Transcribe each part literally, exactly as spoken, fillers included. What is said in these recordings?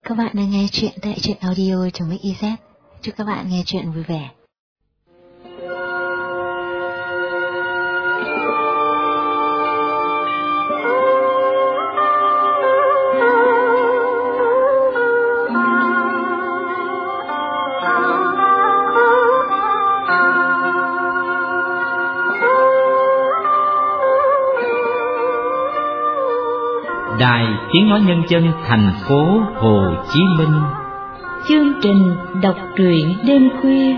Các bạn đang nghe chuyện tại truyện audio trong Mix i zét. Chúc các bạn nghe chuyện vui vẻ. Đài Tiếng Nói Nhân dân thành phố Hồ Chí Minh. Chương trình đọc truyện đêm khuya.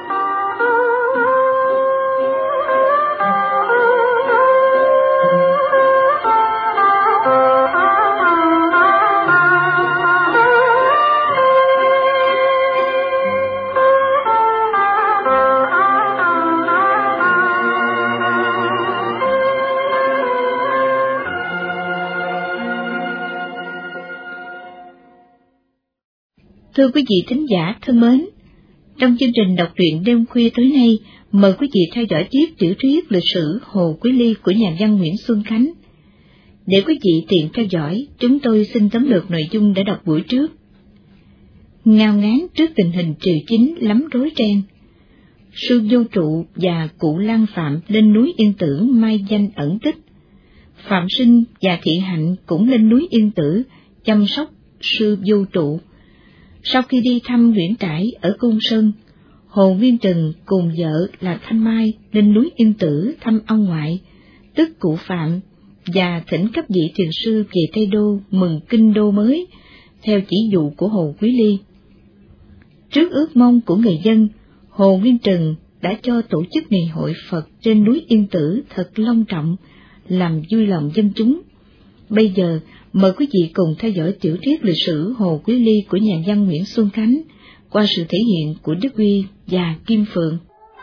Thưa quý vị thính giả thân mến, trong chương trình đọc truyện đêm khuya tối nay, mời quý vị theo dõi tiếp tiểu thuyết lịch sử Hồ Quý Ly của nhà văn Nguyễn Xuân Khánh. Để quý vị tiện theo dõi, chúng tôi xin tóm lược nội dung đã đọc buổi trước. Ngao ngán trước tình hình triều chính lắm rối ren, Sư Vô Trụ và cụ Lang Phạm lên núi Yên Tử mai danh ẩn tích. Phạm Sinh và Thị Hạnh cũng lên núi Yên Tử chăm sóc Sư Vô Trụ. Sau khi đi thăm Nguyễn Trãi ở Côn Sơn, Hồ Nguyên Trừng cùng vợ là Thanh Mai lên núi Yên Tử thăm ông ngoại, tức cụ Phạm, và thỉnh cấp vị thiền sư về Tây Đô mừng kinh đô mới, theo chỉ dụ của Hồ Quý Ly. Trước ước mong của người dân, Hồ Nguyên Trừng đã cho tổ chức ngày hội Phật trên núi Yên Tử thật long trọng, làm vui lòng dân chúng. Bây giờ, mời quý vị cùng theo dõi tiểu thuyết lịch sử Hồ Quý Ly của nhà văn Nguyễn Xuân Khánh qua sự thể hiện của Đức Huy và Kim Phượng.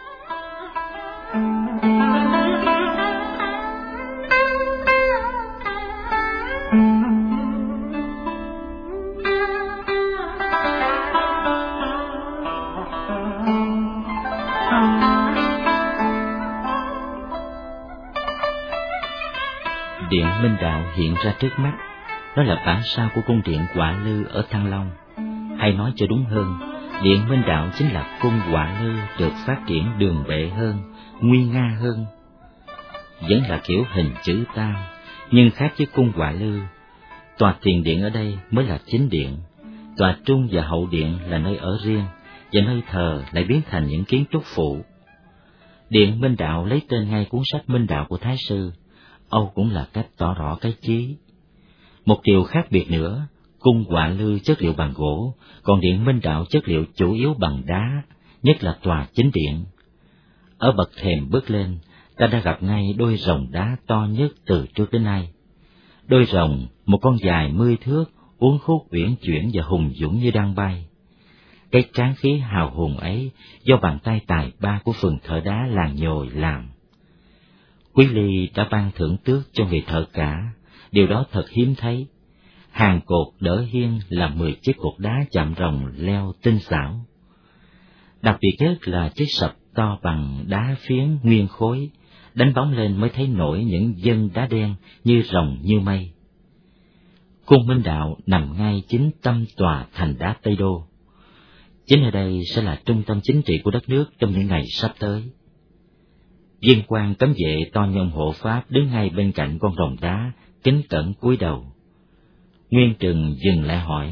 Điện Minh Đạo hiện ra trước mắt, đó là bản sao của cung điện Quả Lư ở Thăng Long. Hay nói cho đúng hơn, Điện Minh Đạo chính là cung Quả Lư được phát triển đường bệ hơn, nguy nga hơn. Vẫn là kiểu hình chữ tam, nhưng khác với cung Quả Lư. Tòa tiền điện ở đây mới là chính điện, tòa trung và hậu điện là nơi ở riêng, và nơi thờ lại biến thành những kiến trúc phụ. Điện Minh Đạo lấy tên ngay cuốn sách Minh Đạo của Thái Sư, Âu cũng là cách tỏ rõ cái chí. Một điều khác biệt nữa, cung Quả Lư chất liệu bằng gỗ, còn điện Minh Đạo chất liệu chủ yếu bằng đá, nhất là tòa chính điện. Ở bậc thềm bước lên, ta đã gặp ngay đôi rồng đá to nhất từ trước đến nay. Đôi rồng, một con dài mươi thước, uốn khúc uyển chuyển và hùng dũng như đang bay. Cái tráng khí hào hùng ấy do bàn tay tài ba của phường thợ đá làng Nhồi làm. Quý Ly đã ban thưởng tước cho người thợ cả, điều đó thật hiếm thấy. Hàng cột đỡ hiên là mười chiếc cột đá chạm rồng leo tinh xảo. Đặc biệt nhất là chiếc sập to bằng đá phiến nguyên khối, đánh bóng lên mới thấy nổi những vân đá đen như rồng như mây. Cung Minh Đạo nằm ngay chính tâm tòa thành đá Tây Đô. Chính ở đây sẽ là trung tâm chính trị của đất nước trong những ngày sắp tới. Viên quan cấm vệ to như ông hộ pháp đứng ngay bên cạnh con rồng đá, kính cẩn cúi đầu. Nguyên Trừng dừng lại hỏi: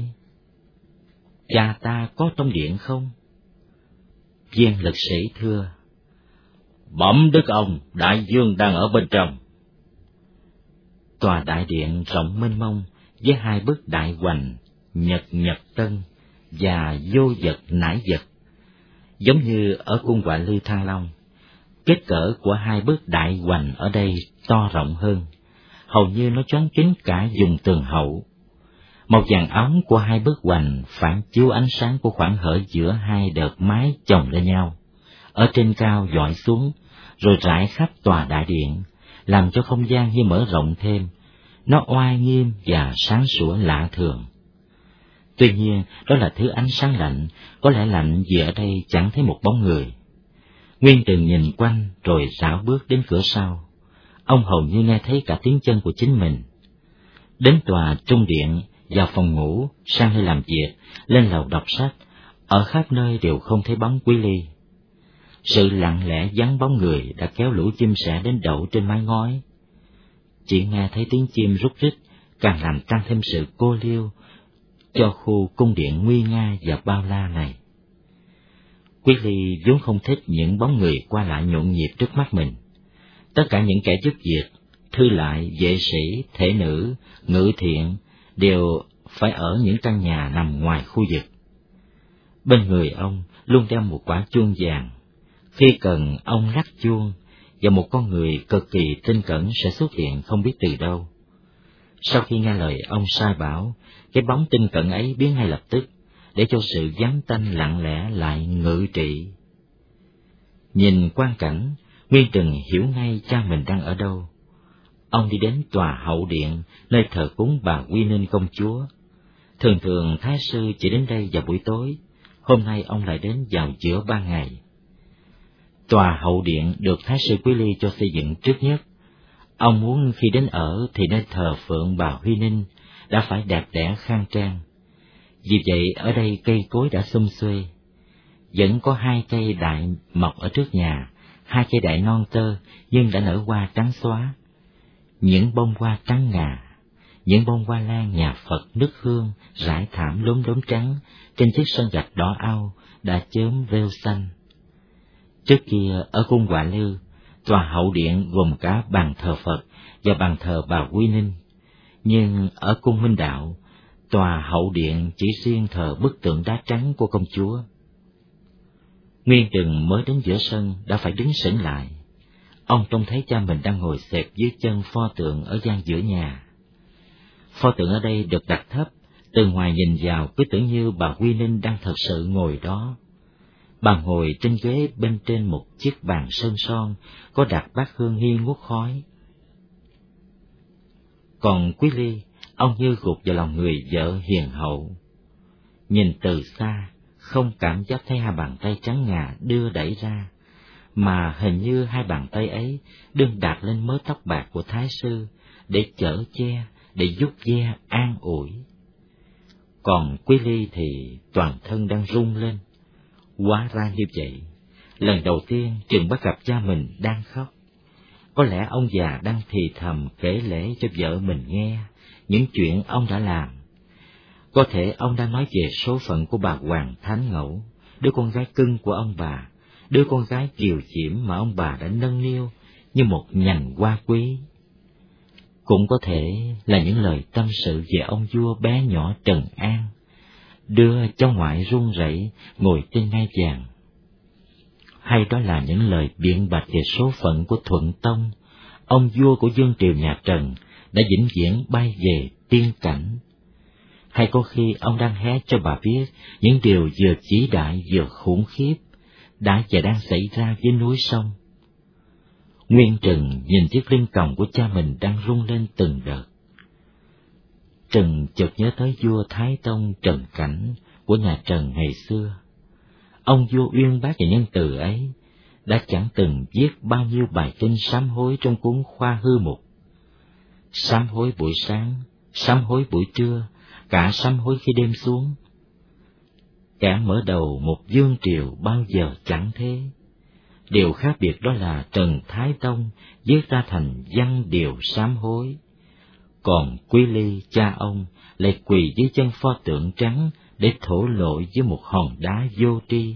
"Cha ta có trong điện không?" Viên lực sĩ thưa: "Bẩm đức ông, đại vương đang ở bên trong." Tòa đại điện rộng mênh mông với hai bức đại hoành Nhật Nhật Tân và Vô Vật Nải Vật, giống như ở cung Quả Lư Thăng Long. Kích cỡ của hai bức đại hoành ở đây to rộng hơn, hầu như nó choán kín cả vùng tường hậu. Màu vàng óng của hai bức hoành phản chiếu ánh sáng của khoảng hở giữa hai đợt mái chồng lên nhau, ở trên cao dọi xuống, rồi rải khắp tòa đại điện, làm cho không gian như mở rộng thêm. Nó oai nghiêm và sáng sủa lạ thường. Tuy nhiên, đó là thứ ánh sáng lạnh, có lẽ lạnh vì ở đây chẳng thấy một bóng người. Nguyên Trừng nhìn quanh rồi rảo bước đến cửa sau. Ông hầu như nghe thấy cả tiếng chân của chính mình. Đến tòa trung điện, vào phòng ngủ, sang nơi làm việc, lên lầu đọc sách, ở khắp nơi đều không thấy bóng Quý Ly. Sự lặng lẽ vắng bóng người đã kéo lũ chim sẻ đến đậu trên mái ngói. Chỉ nghe thấy tiếng chim rúc rích, càng làm tăng thêm sự cô liêu cho khu cung điện nguy nga và bao la này. Quý Ly vốn không thích những bóng người qua lại nhộn nhịp trước mắt mình. Tất cả những kẻ giúp việc, thư lại, vệ sĩ, thể nữ, ngự thiện đều phải ở những căn nhà nằm ngoài khu vực. Bên người ông luôn đeo một quả chuông vàng. Khi cần ông lắc chuông, và một con người cực kỳ tinh cẩn sẽ xuất hiện không biết từ đâu. Sau khi nghe lời ông sai bảo, cái bóng tinh cẩn ấy biến ngay lập tức, để cho sự vắng tanh lặng lẽ lại ngự trị. Nhìn quang cảnh, Nguyên Trừng hiểu ngay cha mình đang ở đâu. Ông đi đến tòa hậu điện, nơi thờ cúng bà Quy Ninh công chúa. Thường thường thái sư chỉ đến đây vào buổi tối, hôm nay ông lại đến vào giữa ban ngày. Tòa hậu điện được thái sư Quý Ly cho xây dựng trước nhất. Ông muốn khi đến ở thì nơi thờ phượng bà Huy Ninh đã phải đẹp đẽ khang trang. Vì vậy ở đây cây cối đã sum xuê. Vẫn có hai cây đại mọc ở trước nhà, hai cây đại non tơ nhưng đã nở hoa trắng xóa. Những bông hoa trắng ngà, những bông hoa lan nhà Phật nức hương rải thảm lốm đốm trắng trên chiếc sân gạch đỏ au đã chớm rêu xanh. Trước kia ở cung Họa Lư, tòa hậu điện gồm cả bàn thờ Phật và bàn thờ bà Quy Ninh, nhưng ở cung Minh Đạo, tòa hậu điện chỉ riêng thờ bức tượng đá trắng của công chúa. Nguyên Trừng mới đến giữa sân đã phải đứng sững lại. Ông trông thấy cha mình đang ngồi xẹp dưới chân pho tượng ở gian giữa nhà. Pho tượng ở đây được đặt thấp, từ ngoài nhìn vào cứ tưởng như bà Quy Ninh đang thật sự ngồi đó. Bà ngồi trên ghế bên trên một chiếc bàn sơn son, có đặt bát hương nghi ngút khói. Còn Quý Ly, ông như gục vào lòng người vợ hiền hậu. Nhìn từ xa, không cảm giác thấy hai bàn tay trắng ngà đưa đẩy ra, mà hình như hai bàn tay ấy đương đặt lên mớ tóc bạc của thái sư, để chở che, để vuốt ve an ủi. Còn Quý Ly thì toàn thân đang run lên. Hóa ra như vậy, lần đầu tiên Trừng bắt gặp cha mình đang khóc. Có lẽ ông già đang thì thầm kể lể cho vợ mình nghe những chuyện ông đã làm. Có thể ông đang nói về số phận của bà Hoàng Thánh Ngẫu, đứa con gái cưng của ông bà, đứa con gái kiều diễm mà ông bà đã nâng niu như một nhành hoa quý. Cũng có thể là những lời tâm sự về ông vua bé nhỏ Trần An, đưa cháu ngoại run rẩy ngồi trên ngai vàng. Hay đó là những lời biện bạch về số phận của Thuận Tông, ông vua của vương triều nhà Trần đã vĩnh viễn bay về tiên cảnh. Hay có khi ông đang hé cho bà biết những điều vừa vĩ đại vừa khủng khiếp đã và đang xảy ra với núi sông. Nguyên Trừng nhìn chiếc lưng còng của cha mình đang rung lên từng đợt. Trừng chợt nhớ tới vua Thái Tông Trần Cảnh của nhà Trần ngày xưa. Ông vua uyên bác và nhân từ ấy đã chẳng từng viết bao nhiêu bài kinh sám hối trong cuốn Khoa Hư Mục. Sám hối buổi sáng, sám hối buổi trưa, cả sám hối khi đêm xuống. Kẻ mở đầu một vương triều bao giờ chẳng thế. Điều khác biệt đó là Trần Thái Tông viết ra thành văn điều sám hối, còn Quý Ly cha ông lại quỳ dưới chân pho tượng trắng để thổ lộ với một hòn đá vô tri.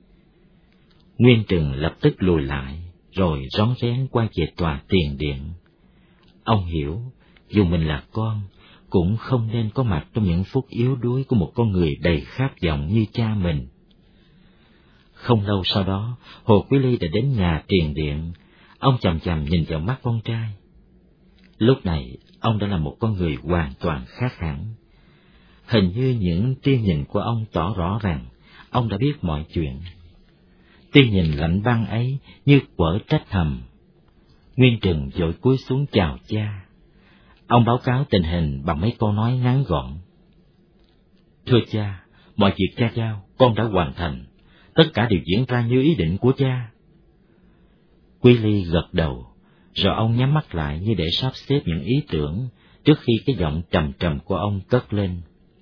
Nguyên Trừng lập tức lùi lại, rồi rón rén quay về tòa tiền điện. Ông hiểu, dù mình là con, cũng không nên có mặt trong những phút yếu đuối của một con người đầy khát vọng như cha mình. Không lâu sau đó, Hồ Quý Ly đã đến nhà tiền điện. Ông chằm chằm nhìn vào mắt con trai. Lúc này, ông đã là một con người hoàn toàn khác hẳn. Hình như những tia nhìn của ông tỏ rõ rằng ông đã biết mọi chuyện. Tia nhìn lạnh băng ấy như quở trách thầm. Nguyên Trừng vội cúi xuống chào cha. Ông báo cáo tình hình bằng mấy câu nói ngắn gọn. Thưa cha, mọi việc cha giao, con đã hoàn thành. Tất cả đều diễn ra như ý định của cha. Quý Ly gật đầu, rồi ông nhắm mắt lại như để sắp xếp những ý tưởng, trước khi cái giọng trầm trầm của ông cất lên.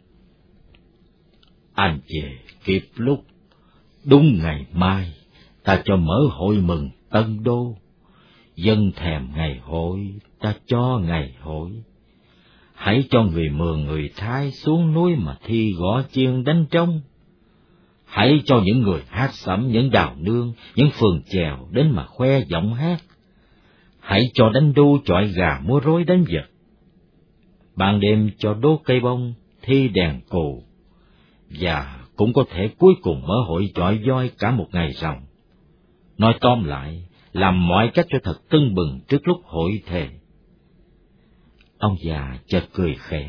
Anh về kịp lúc, đúng ngày mai ta cho mở hội mừng Tân Đô. Dân thèm ngày hội, ta cho ngày hội. Hãy cho người Mường người Thái xuống núi mà thi gõ chiêng đánh trống. Hãy cho những người hát sẩm, những đào nương, những phường chèo đến mà khoe giọng hát. Hãy cho đánh đu chọi gà múa rối đánh vật. Ban đêm cho đốt cây bông, thi đèn cù. Và cũng có thể cuối cùng mở hội chọi voi cả một ngày ròng. Nói tóm lại, làm mọi cách cho thật tưng bừng trước lúc hội thề. Ông già chợt cười khẽ.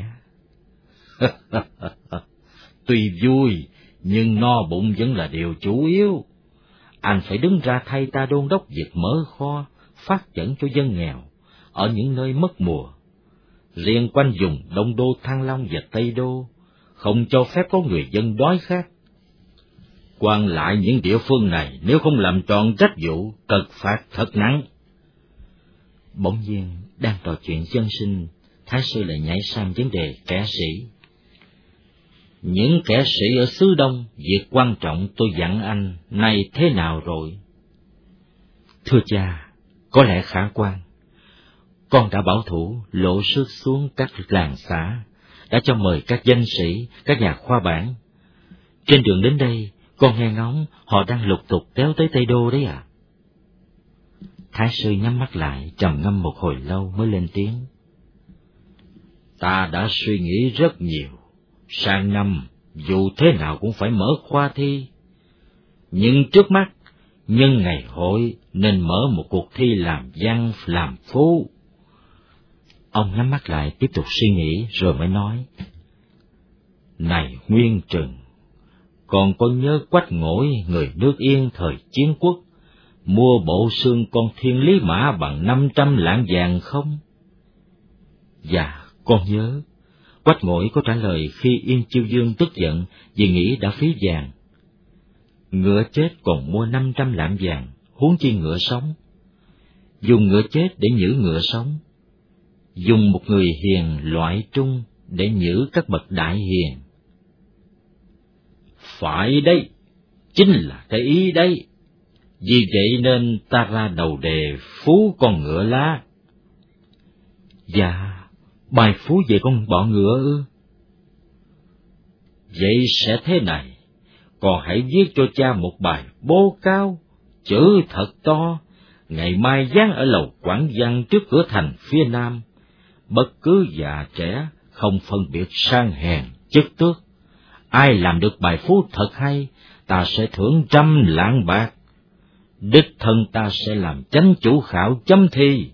Tuy vui, nhưng no bụng vẫn là điều chủ yếu. Anh phải đứng ra thay ta đôn đốc việc mở kho, phát triển cho dân nghèo, ở những nơi mất mùa. Riêng quanh vùng Đông Đô, Thăng Long và Tây Đô, không cho phép có người dân đói khát. Quan lại những địa phương này nếu không làm tròn trách vụ, trật phạt thật nặng. Bỗng nhiên, đang trò chuyện dân sinh, Thái sư lại nhảy sang vấn đề kẻ sĩ. Những kẻ sĩ ở xứ Đông, việc quan trọng tôi dặn anh, nay thế nào rồi? Thưa cha, có lẽ khả quan. Con đã bảo thủ lộ sức xuống các làng xã, đã cho mời các danh sĩ, các nhà khoa bản. Trên đường đến đây, con nghe ngóng họ đang lục tục kéo tới Tây Đô đấy à? Thái sư nhắm mắt lại, trầm ngâm một hồi lâu mới lên tiếng. Ta đã suy nghĩ rất nhiều. Sang năm, dù thế nào cũng phải mở khoa thi. Nhưng trước mắt, nhân ngày hội nên mở một cuộc thi làm văn, làm phú. Ông nhắm mắt lại tiếp tục suy nghĩ rồi mới nói. Này Nguyên Trừng, còn có nhớ Quách Ngỗi người nước Yên thời chiến quốc, mua bộ xương con thiên lý mã bằng năm trăm lạng vàng không? Dạ, con nhớ. Quách Ngỗi có trả lời khi Yên Chiêu Dương tức giận vì nghĩ đã phí vàng. Ngựa chết còn mua năm trăm lạng vàng, huống chi ngựa sống. Dùng ngựa chết để nhử ngựa sống. Dùng một người hiền loại trung để nhử các bậc đại hiền. Phải đấy, chính là cái ý đấy. Vì vậy nên ta ra đầu đề phú con ngựa lá. Dạ, bài phú về con bọ ngựa ư? Vậy sẽ thế này, còn hãy viết cho cha một bài bố cao, chữ thật to, ngày mai dán ở lầu Quảng Văn trước cửa thành phía nam. Bất cứ già trẻ, không phân biệt sang hèn, chức tước. Ai làm được bài phú thật hay, ta sẽ thưởng trăm lạng bạc. Đích thân ta sẽ làm chánh chủ khảo chấm thi.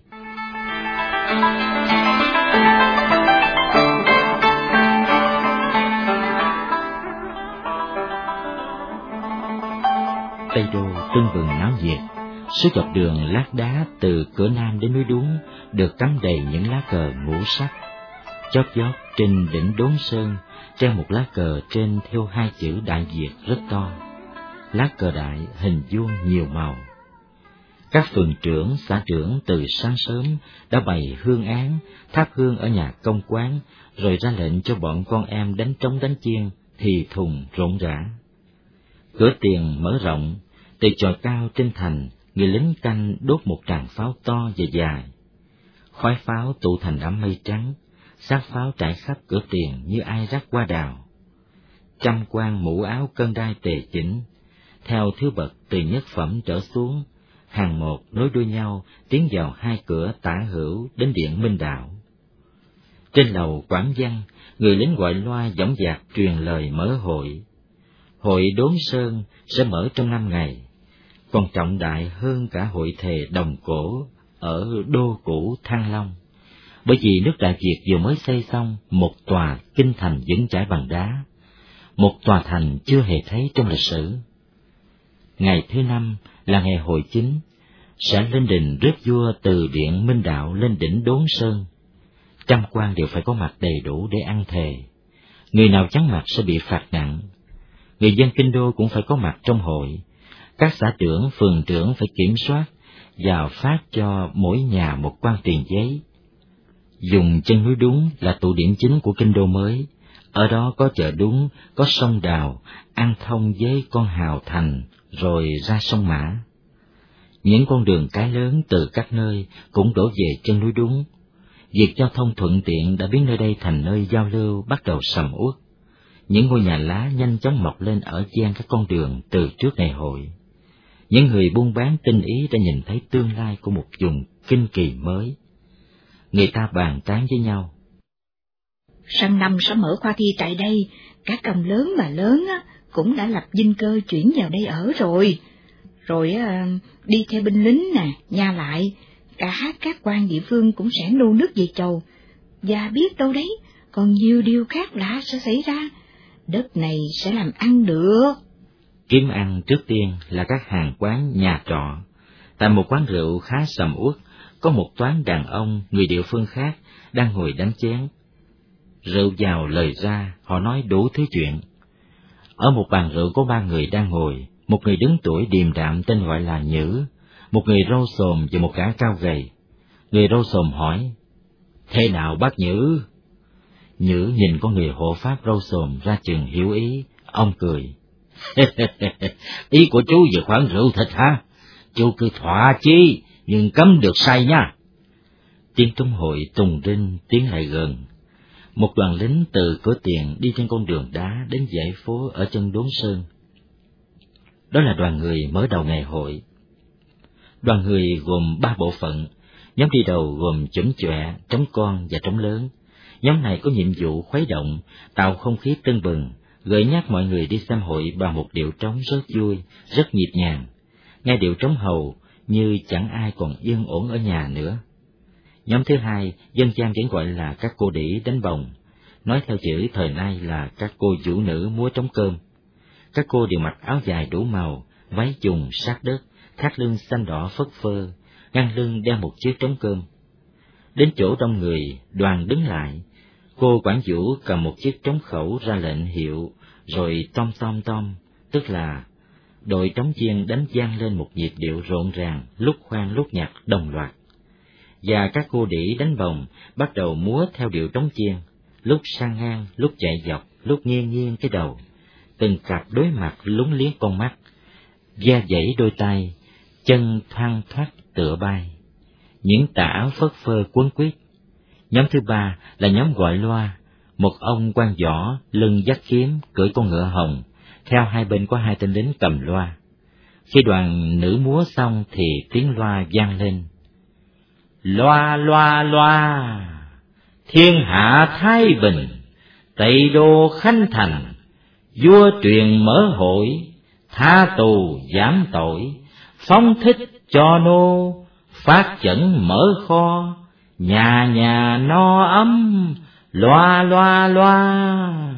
Tây Đô tưng bừng náo nhiệt. Suốt dọc đường lát đá từ cửa nam đến núi Đuống được cắm đầy những lá cờ ngũ sắc. Chót vót trên đỉnh Đốn Sơn treo một lá cờ trên thêu hai chữ Đại Việt rất to. Lá cờ đại hình vuông nhiều màu. Các phường trưởng, xã trưởng từ sáng sớm đã bày hương án, thắp hương ở nhà công quán, rồi ra lệnh cho bọn con em đánh trống đánh chiêng, thì thùng rộn rã. Cửa tiền mở rộng, từ chòi cao trên thành, người lính canh đốt một tràng pháo to và dài. Khói pháo tụ thành đám mây trắng, xác pháo trải khắp cửa tiền như ai rắc hoa đào. Trăm quan mũ áo cân đai tề chỉnh, theo thứ bậc từ nhất phẩm trở xuống, hàng một nối đuôi nhau tiến vào hai cửa tả hữu đến điện Minh Đạo. Trên lầu Quảng Văn, người lính gọi loa dõng dạc truyền lời mở hội. Hội Đốn Sơn sẽ mở trong năm ngày, còn trọng đại hơn cả hội thề Đồng Cổ ở đô cũ Thăng Long, bởi vì nước Đại Việt vừa mới xây xong một tòa kinh thành vững chãi bằng đá, một tòa thành chưa hề thấy trong lịch sử. Ngày thứ năm là ngày hội chính, sẽ lên đình rước vua từ điện Minh Đạo lên đỉnh Đốn Sơn. Trăm quan đều phải có mặt đầy đủ để ăn thề. Người nào vắng mặt sẽ bị phạt nặng. Người dân kinh đô cũng phải có mặt trong hội. Các xã trưởng, phường trưởng phải kiểm soát và phát cho mỗi nhà một quan tiền giấy. Dùng chân núi Đúng là tụ điểm chính của kinh đô mới. Ở đó có chợ Đúng, có sông Đào, ăn thông với con Hào Thành, rồi ra sông Mã. Những con đường cái lớn từ các nơi cũng đổ về chân núi Đúng. Việc giao thông thuận tiện đã biến nơi đây thành nơi giao lưu bắt đầu sầm uất. Những ngôi nhà lá nhanh chóng mọc lên ở gian các con đường từ trước ngày hội. Những người buôn bán tinh ý đã nhìn thấy tương lai của một vùng kinh kỳ mới. Người ta bàn tán với nhau. Sang năm sẽ mở khoa thi tại đây, các ông lớn mà lớn á, cũng đã lập dinh cơ chuyển vào đây ở rồi. Rồi à, đi theo binh lính nè, nha lại, cả các quan địa phương cũng sẽ nô nức về chầu. Và biết đâu đấy, còn nhiều điều khác lạ sẽ xảy ra. Đất này sẽ làm ăn được. Kiếm ăn trước tiên là các hàng quán nhà trọ. Tại một quán rượu khá sầm uất, có một toán đàn ông người địa phương khác đang ngồi đánh chén. Rượu vào lời ra, họ nói đủ thứ chuyện. Ở một bàn rượu có ba người đang ngồi, một người đứng tuổi điềm đạm tên gọi là Nhữ, một người râu xồm và một gã cao gầy. Người râu xồm hỏi, thế nào bác Nhữ? Nhữ nhìn con người hộ pháp râu xồm ra chừng hiểu ý, ông cười. Ý của chú về khoản rượu thịt hả? Chú cứ thỏa chí, nhưng cấm được say nha. Tiếng trống hội tùng rinh tiến lại gần. Một đoàn lính từ cửa tiền đi trên con đường đá đến dãy phố ở chân Đốn Sơn. Đó là đoàn người mở đầu ngày hội. Đoàn người gồm ba bộ phận, nhóm đi đầu gồm chủm chọe, trống con và trống lớn. Nhóm này có nhiệm vụ khuấy động, tạo không khí tưng bừng, gợi nhắc mọi người đi xem hội bằng một điệu trống rất vui, rất nhịp nhàng. Nghe điệu trống hầu như chẳng ai còn yên ổn ở nhà nữa. Nhóm thứ hai, dân gian vẫn gọi là các cô đĩ đánh bồng, nói theo chữ thời nay là các cô vũ nữ múa trống cơm. Các cô đều mặc áo dài đủ màu, váy chùng sát đất, thắt lưng xanh đỏ phất phơ, ngang lưng đeo một chiếc trống cơm. Đến chỗ đông người, đoàn đứng lại, cô quản vũ cầm một chiếc trống khẩu ra lệnh hiệu, rồi tom tom tom, tức là đội trống chiên đánh vang lên một nhịp điệu rộn ràng, lúc khoan lúc nhạc đồng loạt. Và các cô đĩ đánh bồng bắt đầu múa theo điệu trống chiên, lúc sang ngang, lúc chạy dọc, lúc nghiêng nghiêng cái đầu, từng cặp đối mặt lúng liếc con mắt, da dãy đôi tay, chân thoăn thoắt tựa bay, những tà áo phất phơ quấn quýt. Nhóm thứ ba là nhóm gọi loa, một ông quan võ lưng dắt kiếm cưỡi con ngựa hồng, theo hai bên có hai tên lính cầm loa. Khi đoàn nữ múa xong thì tiếng loa vang lên. Loa loa loa, thiên hạ thái bình, Tây đô khánh thành, vua truyền mở hội, tha tù giảm tội, phóng thích cho nô, phát chẩn mở kho, nhà nhà no ấm, loa loa loa.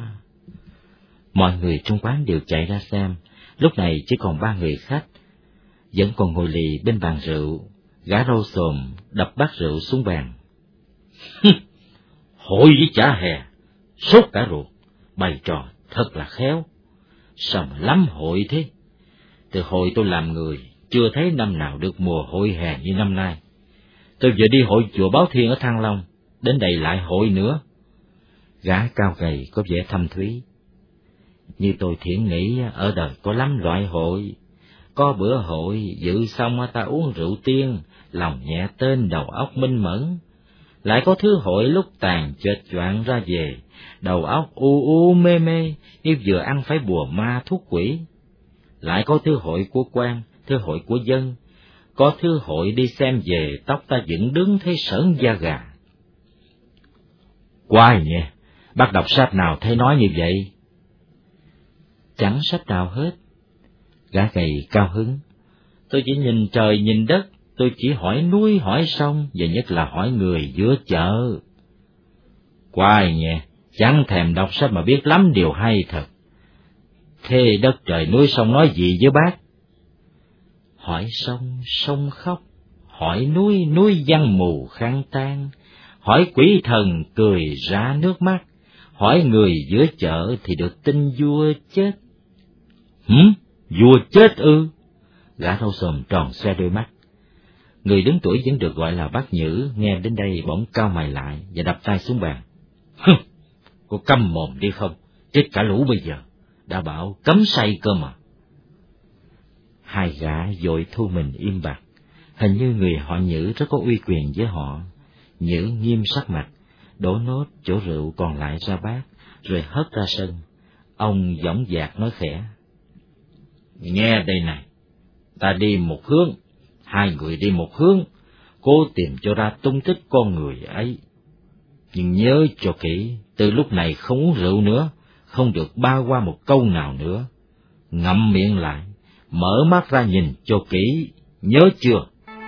Mọi người trong quán đều chạy ra xem, lúc này chỉ còn ba người khách, vẫn còn ngồi lì bên bàn rượu. Gã râu xồm đập bát rượu xuống bàn. Hội với chả hè, sốt cả ruột, bày trò thật là khéo. Sao mà lắm hội thế? Từ hồi tôi làm người, chưa thấy năm nào được mùa hội hè như năm nay. Tôi vừa đi hội chùa Báo Thiên ở Thăng Long, đến đây lại hội nữa. Gã cao gầy có vẻ thâm thúy. Như tôi thiển nghĩ ở đời có lắm loại hội. Có bữa hội dự xong ta uống rượu tiên, lòng nhẹ tên đầu óc minh mẫn. Lại có thứ hội lúc tàn chợt choạng ra về, đầu óc u u mê mê, như vừa ăn phải bùa ma thuốc quỷ. Lại có thứ hội của quan, thứ hội của dân, có thứ hội đi xem về tóc ta dựng đứng thấy sởn da gà. Quái nhỉ, bác đọc sách nào thấy nói như vậy? Chẳng sách nào hết. Gã gầy cao hứng. Tôi chỉ nhìn trời nhìn đất, tôi chỉ hỏi núi hỏi sông, và nhất là hỏi người giữa chợ. Quái nhỉ, chẳng thèm đọc sách mà biết lắm điều hay thật. Thế đất trời núi sông nói gì với bác? Hỏi sông, sông khóc, hỏi núi, núi giăng mù khăn tan, hỏi quỷ thần cười ra nước mắt, hỏi người giữa chợ thì được tin vua chết. Hửm? Vua chết ư? Gã râu xồm tròn xoe đôi mắt. Người đứng tuổi vẫn được gọi là bác Nhữ, nghe đến đây bỗng cau mày lại và đập tay xuống bàn. Hừ, cô câm mồm đi không, chết cả lũ bây giờ, đã bảo cấm say cơ mà. Hai gã vội thu mình im bặt, hình như người họ Nhữ rất có uy quyền với họ. Nhữ nghiêm sắc mặt, đổ nốt chỗ rượu còn lại ra bát, rồi hất ra sân. Ông dõng dạc nói khẽ: Nghe đây này, ta đi một hướng, hai người đi một hướng, cố tìm cho ra tung tích con người ấy. Nhưng nhớ cho kỹ, từ lúc này không uống rượu nữa, không được ba qua một câu nào nữa. Ngậm miệng lại, mở mắt ra nhìn cho kỹ, nhớ chưa?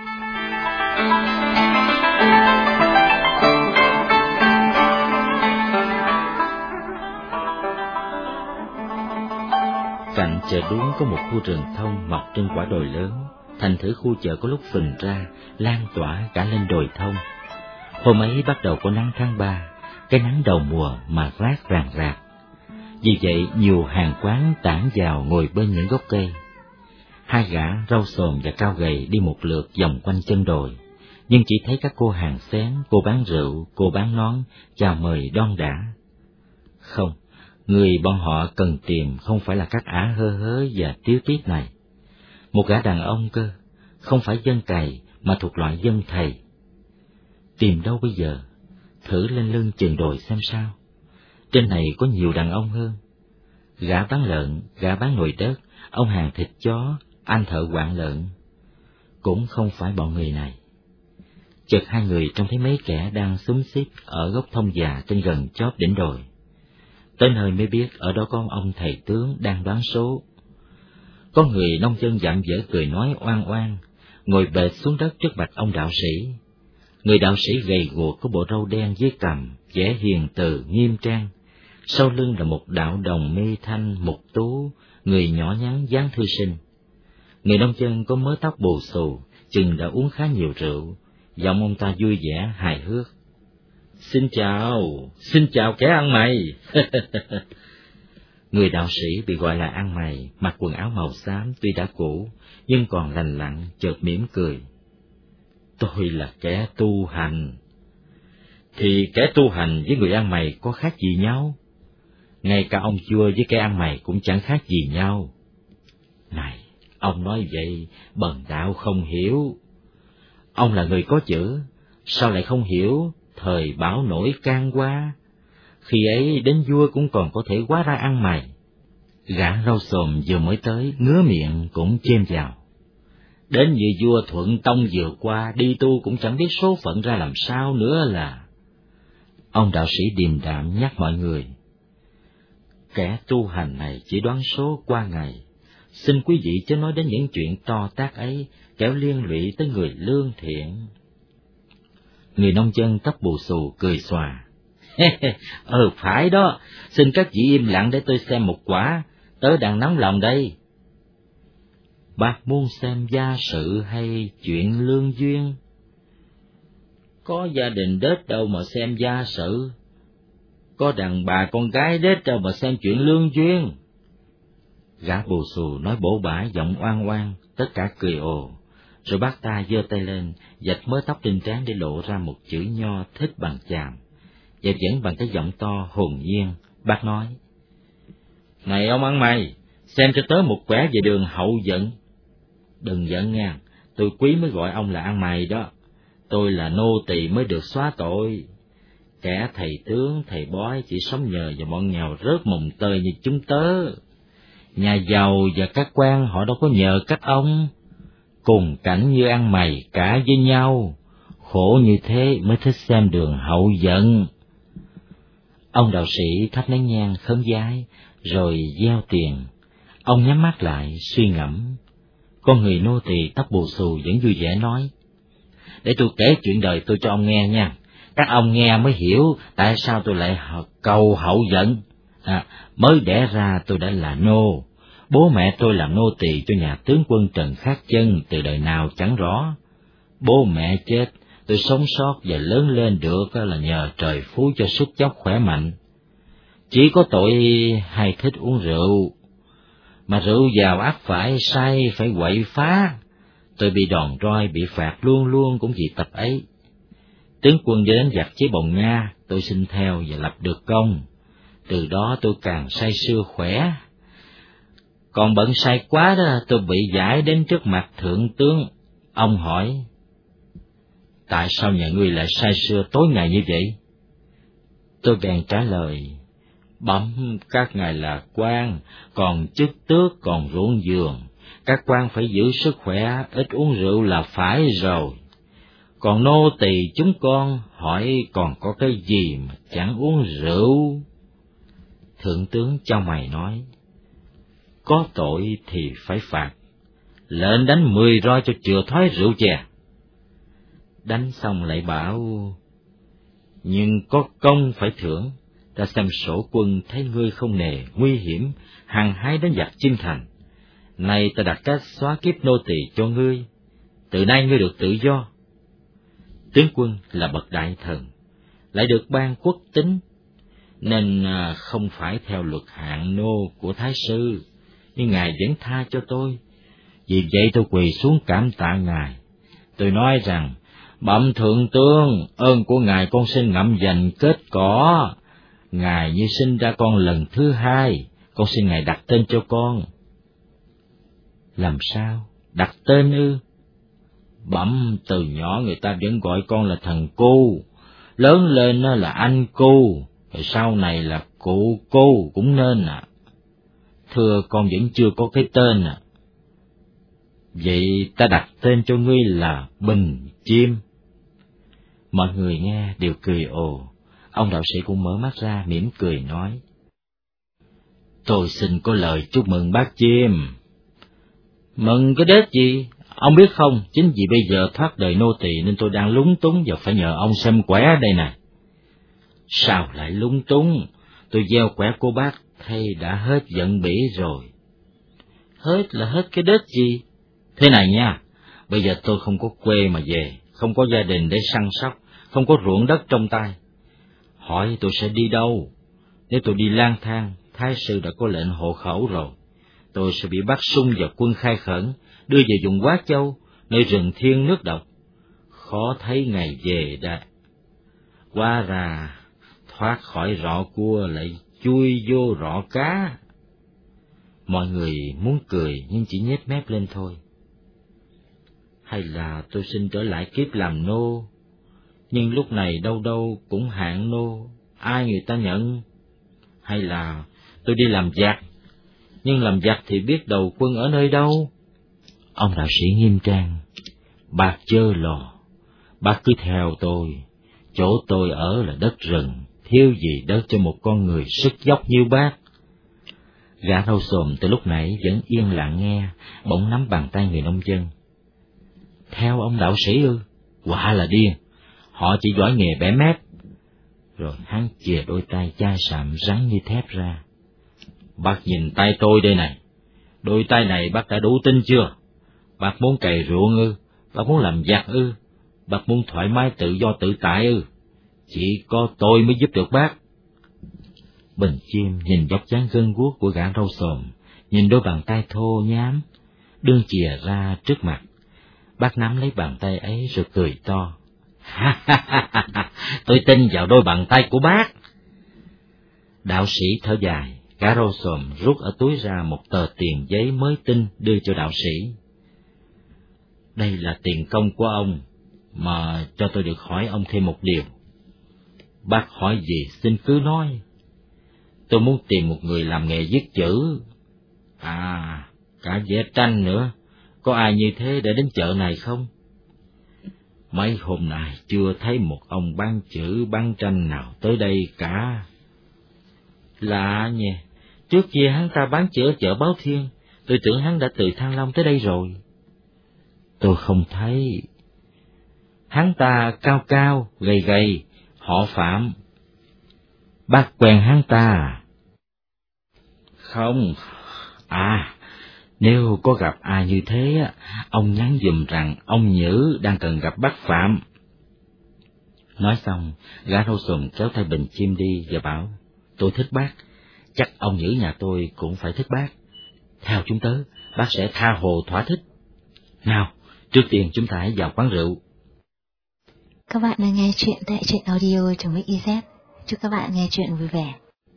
Cạnh chợ Đuống có một khu rừng thông mọc trên quả đồi lớn, thành thử khu chợ có lúc phình ra, lan tỏa cả lên đồi thông. Hôm ấy bắt đầu có nắng tháng ba, cái nắng đầu mùa mà rát ràng rạc. Vì vậy nhiều hàng quán tản vào ngồi bên những gốc cây. Hai gã râu xồm và cao gầy đi một lượt vòng quanh chân đồi, nhưng chỉ thấy các cô hàng xén, cô bán rượu, cô bán nón, chào mời đon đả. Không, người bọn họ cần tìm không phải là các ả hơ hớ và tiếu tiết này. Một gã đàn ông cơ, không phải dân cày mà thuộc loại dân thầy. Tìm đâu bây giờ? Thử lên lưng chừng đồi xem sao. Trên này có nhiều đàn ông hơn. Gã bán lợn, gã bán nồi đất, ông hàng thịt chó, anh thợ quạng lợn. Cũng không phải bọn người này. Chợt hai người trông thấy mấy kẻ đang xúm xít ở gốc thông già trên gần chóp đỉnh đồi. Tới nơi mới biết ở đó có ông thầy tướng đang đoán số. Có người nông dân dạm dở cười nói oan oan, ngồi bệt xuống đất trước mặt ông đạo sĩ. Người đạo sĩ gầy guộc có bộ râu đen dưới cằm, vẻ hiền từ nghiêm trang. Sau lưng là một đạo đồng mi thanh mục tú, người nhỏ nhắn dáng thư sinh. Người nông dân có mớ tóc bù xù, chừng đã uống khá nhiều rượu, giọng ông ta vui vẻ hài hước. Xin chào, xin chào kẻ ăn mày. Người đạo sĩ bị gọi là ăn mày, mặc quần áo màu xám tuy đã cũ, nhưng còn lành lặn, chợt mỉm cười. Tôi là kẻ tu hành. Thì kẻ tu hành với người ăn mày có khác gì nhau? Ngay cả ông vua với kẻ ăn mày cũng chẳng khác gì nhau. Này, ông nói vậy, bần đạo không hiểu. Ông là người có chữ, sao lại không hiểu thời bão nổi can qua? Khi ấy đến vua cũng còn có thể hóa ra ăn mày. Gã râu xồm vừa mới tới, ngứa miệng cũng chêm vào. Đến như vua Thuận Tông vừa qua, đi tu cũng chẳng biết số phận ra làm sao nữa là. Ông đạo sĩ điềm đạm nhắc mọi người. Kẻ tu hành này chỉ đoán số qua ngày. Xin quý vị chớ nói đến những chuyện to tát ấy, kẻo liên lụy tới người lương thiện. Người nông dân tóc bù xù cười xòa. Ừ phải đó, xin các vị im lặng để tôi xem một quả, tớ đang nóng lòng đây. Bác muốn xem gia sự hay chuyện lương duyên? Có gia đình đết đâu mà xem gia sự, có đàn bà con gái đết đâu mà xem chuyện lương duyên. Gã bù xù nói bổ bả giọng oan oan, tất cả cười ồ, rồi bác ta giơ tay lên, vạch mớ tóc trên trán để lộ ra một chữ nho thích bằng chàm, và vẫn bằng cái giọng to hồn nhiên, bác nói. Này ông ăn mày, xem cho tớ một quẻ về đường hậu giận. Đừng giận nha, tôi quý mới gọi ông là ăn mày đó. Tôi là nô tỳ mới được xóa tội. Kẻ thầy tướng, thầy bói chỉ sống nhờ vào bọn nghèo rớt mồng tơi như chúng tớ. Nhà giàu và các quan họ đâu có nhờ các ông. Cùng cảnh như ăn mày cả với nhau, khổ như thế mới thích xem đường hậu giận. Ông đạo sĩ thắp nén nhang khấn vái, rồi gieo tiền. Ông nhắm mắt lại suy ngẫm. Con người nô tỳ tóc bù xù vẫn vui vẻ nói. Để tôi kể chuyện đời tôi cho ông nghe nha. Các ông nghe mới hiểu tại sao tôi lại cầu hậu giận. À, mới đẻ ra tôi đã là nô. Bố mẹ tôi làm nô tỳ cho nhà tướng quân Trần Khát Chân từ đời nào chẳng rõ. Bố mẹ chết, tôi sống sót và lớn lên được là nhờ trời phú cho sức chóc khỏe mạnh. Chỉ có tội hay thích uống rượu, mà rượu vào ắt phải say, phải quậy phá. Tôi bị đòn roi, bị phạt luôn luôn cũng vì tập ấy. Tướng quân đi đánh giặc chế Bồng Nga, tôi xin theo và lập được công. Từ đó tôi càng say sưa khỏe. Còn bận say quá đó, tôi bị giải đến trước mặt thượng tướng. Ông hỏi, tại sao nhà ngươi lại say sưa tối ngày như vậy? Tôi bèn trả lời, bẩm các ngài là quan, còn chức tước, còn ruộng vườn. Các quan phải giữ sức khỏe, ít uống rượu là phải rồi. Còn nô tỳ chúng con hỏi còn có cái gì mà chẳng uống rượu? Thượng tướng chau mày nói, có tội thì phải phạt, lệnh đánh mười roi cho chừa thói rượu chè. Đánh xong lại bảo, nhưng có công phải thưởng, ta xem sổ quân thấy ngươi không nề nguy hiểm, hăng hái đến giặc chinh thành. Nay ta đặt cách xóa kiếp nô tỳ cho ngươi, từ nay ngươi được tự do. Tướng quân là bậc đại thần, lại được ban quốc tính, nên không phải theo luật hạng nô của thái sư, nhưng ngài vẫn tha cho tôi. Vì vậy tôi quỳ xuống cảm tạ ngài. Tôi nói rằng, bẩm thượng tướng, ơn của ngài con xin ngậm dành kết cỏ. Ngài như sinh ra con lần thứ hai, con xin ngài đặt tên cho con. Làm sao? Đặt tên ư? Bẩm, từ nhỏ người ta vẫn gọi con là thần Cu, lớn lên là anh Cu, rồi sau này là cụ Cu cũng nên à. Thưa con vẫn chưa có cái tên à. Vậy ta đặt tên cho ngươi là Bình Chim. Mọi người nghe đều cười ồ. Ông đạo sĩ cũng mở mắt ra mỉm cười nói, tôi xin có lời chúc mừng bác Chim. Mừng cái đết gì? Ông biết không, chính vì bây giờ thoát đời nô tỳ nên tôi đang lúng túng và phải nhờ ông xem quẻ đây này. Sao lại lúng túng? Tôi gieo quẻ của bác thay đã hết giận bỉ rồi. Hết là hết cái đết gì? Thế này nha, bây giờ tôi không có quê mà về, không có gia đình để săn sóc, không có ruộng đất trong tay. Hỏi tôi sẽ đi đâu? Nếu tôi đi lang thang, thái sư đã có lệnh hộ khẩu rồi. Tôi sẽ bị bắt sung vào quân khai khẩn, đưa về vùng Quá Châu, nơi rừng thiên nước độc. Khó thấy ngày về đã. Quá ra, thoát khỏi rọ cua lại chui vô rọ cá. Mọi người muốn cười nhưng chỉ nhếch mép lên thôi. Hay là tôi xin trở lại kiếp làm nô, nhưng lúc này đâu đâu cũng hạng nô, ai người ta nhận? Hay là tôi đi làm giặc, nhưng làm giặc thì biết đầu quân ở nơi đâu? Ông đạo sĩ nghiêm trang, bác chớ lo, bác cứ theo tôi, chỗ tôi ở là đất rừng, thiếu gì đất cho một con người sức dốc như bác. Gã râu xồm từ lúc nãy vẫn yên lặng nghe, bỗng nắm bàn tay người nông dân. Theo ông đạo sĩ ư? Quả là điên, họ chỉ giỏi nghề bẻ mép. Rồi hắn chìa đôi tay chai sạm rắn như thép ra. Bác nhìn tay tôi đây này, đôi tay này bác đã đủ tin chưa? Bác muốn cày ruộng ư? Bác muốn làm giặc ư? Bác muốn thoải mái tự do tự tại ư? Chỉ có tôi mới giúp được bác. Bình Chim nhìn dốc dáng gân guốc của gã râu xồm, nhìn đôi bàn tay thô nhám, đương chìa ra trước mặt. Bác nắm lấy bàn tay ấy rồi cười to. Tôi tin vào đôi bàn tay của bác. Đạo sĩ thở dài, gã râu xồm rút ở túi ra một tờ tiền giấy mới tinh đưa cho đạo sĩ. Đây là tiền công của ông, mà cho tôi được hỏi ông thêm một điều. Bác hỏi gì xin cứ nói. Tôi muốn tìm một người làm nghề viết chữ. À, cả vẽ tranh nữa. Có ai như thế để đến chợ này không? Mấy hôm nay chưa thấy một ông bán chữ bán tranh nào tới đây cả. Lạ nhỉ, trước kia hắn ta bán chữ ở chợ Báo Thiên, tôi tưởng hắn đã từ Thăng Long tới đây rồi. Tôi không thấy. Hắn ta cao cao, gầy gầy, họ Phạm. Bác quen hắn ta? Không. À, nếu có gặp ai như thế, ông nhắn giùm rằng ông Nhữ đang cần gặp bác Phạm. Nói xong, gã râu xồm kéo tay Bình Chim đi và bảo, tôi thích bác, chắc ông Nhữ nhà tôi cũng phải thích bác. Theo chúng tớ, bác sẽ tha hồ thỏa thích. Nào, Trước tiên chúng ta hãy vào quán rượu. Các bạn đang nghe chuyện tại truyện audio chấm i z. Chúc các bạn nghe chuyện vui vẻ.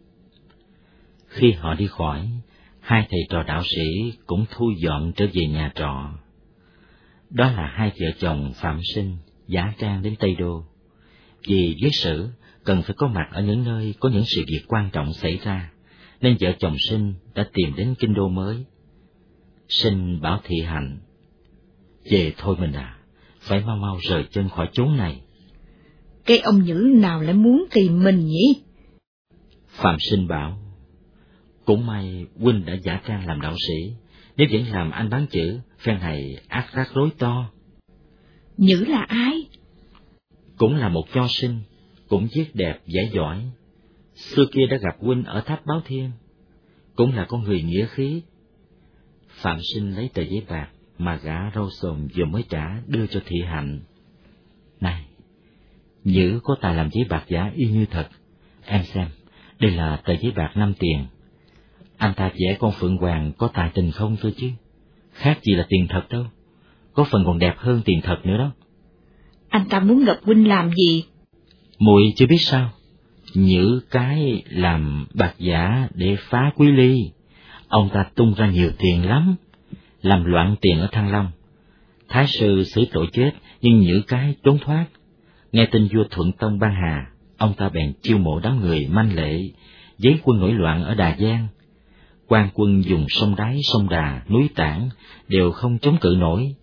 Khi họ đi khỏi, hai thầy trò đạo sĩ cũng thu dọn trở về nhà trọ. Đó là hai vợ chồng Phạm Sinh giả trang đến Tây Đô. Vì viết sử cần phải có mặt ở những nơi có những sự việc quan trọng xảy ra, nên vợ chồng Sinh đã tìm đến kinh đô mới. Sinh bảo Thị Hạnh: về thôi mình à, phải mau mau rời chân khỏi chốn này. Cái ông Nhữ nào lại muốn tìm mình nhỉ? Phạm Sinh bảo: cũng may huynh đã giả trang làm đạo sĩ, nếu vẫn làm anh bán chữ, phen này ác rắc rối to. Nhữ là ai? Cũng là một nho sinh, cũng viết đẹp giải giỏi. Xưa kia đã gặp huynh ở tháp Báo Thiên, cũng là con người nghĩa khí. Phạm Sinh lấy tờ giấy bạc mà gã râu xồm vừa mới trả đưa cho Thị Hạnh. Này, Nhữ có tài làm giấy bạc giả y như thật. Em xem, đây là tờ giấy bạc năm tiền. Anh ta vẽ con phượng hoàng có tài tình không thôi chứ, khác gì là tiền thật đâu, có phần còn đẹp hơn tiền thật nữa đó. Anh ta muốn gặp huynh làm gì? Muội chưa biết sao? Nhữ cái làm bạc giả để phá Quý Ly. Ông ta tung ra nhiều tiền lắm, làm loạn tiền ở Thăng Long. Thái sư xử tội chết, nhưng Nhữ cái trốn thoát. Nghe tin vua Thuận Tông ban hà, ông ta bèn chiêu mộ đám người manh lệ, giấy quân nổi loạn ở Đà Giang. Quan quân dùng sông Đáy, sông Đà, núi Tảng đều không chống cự nổi.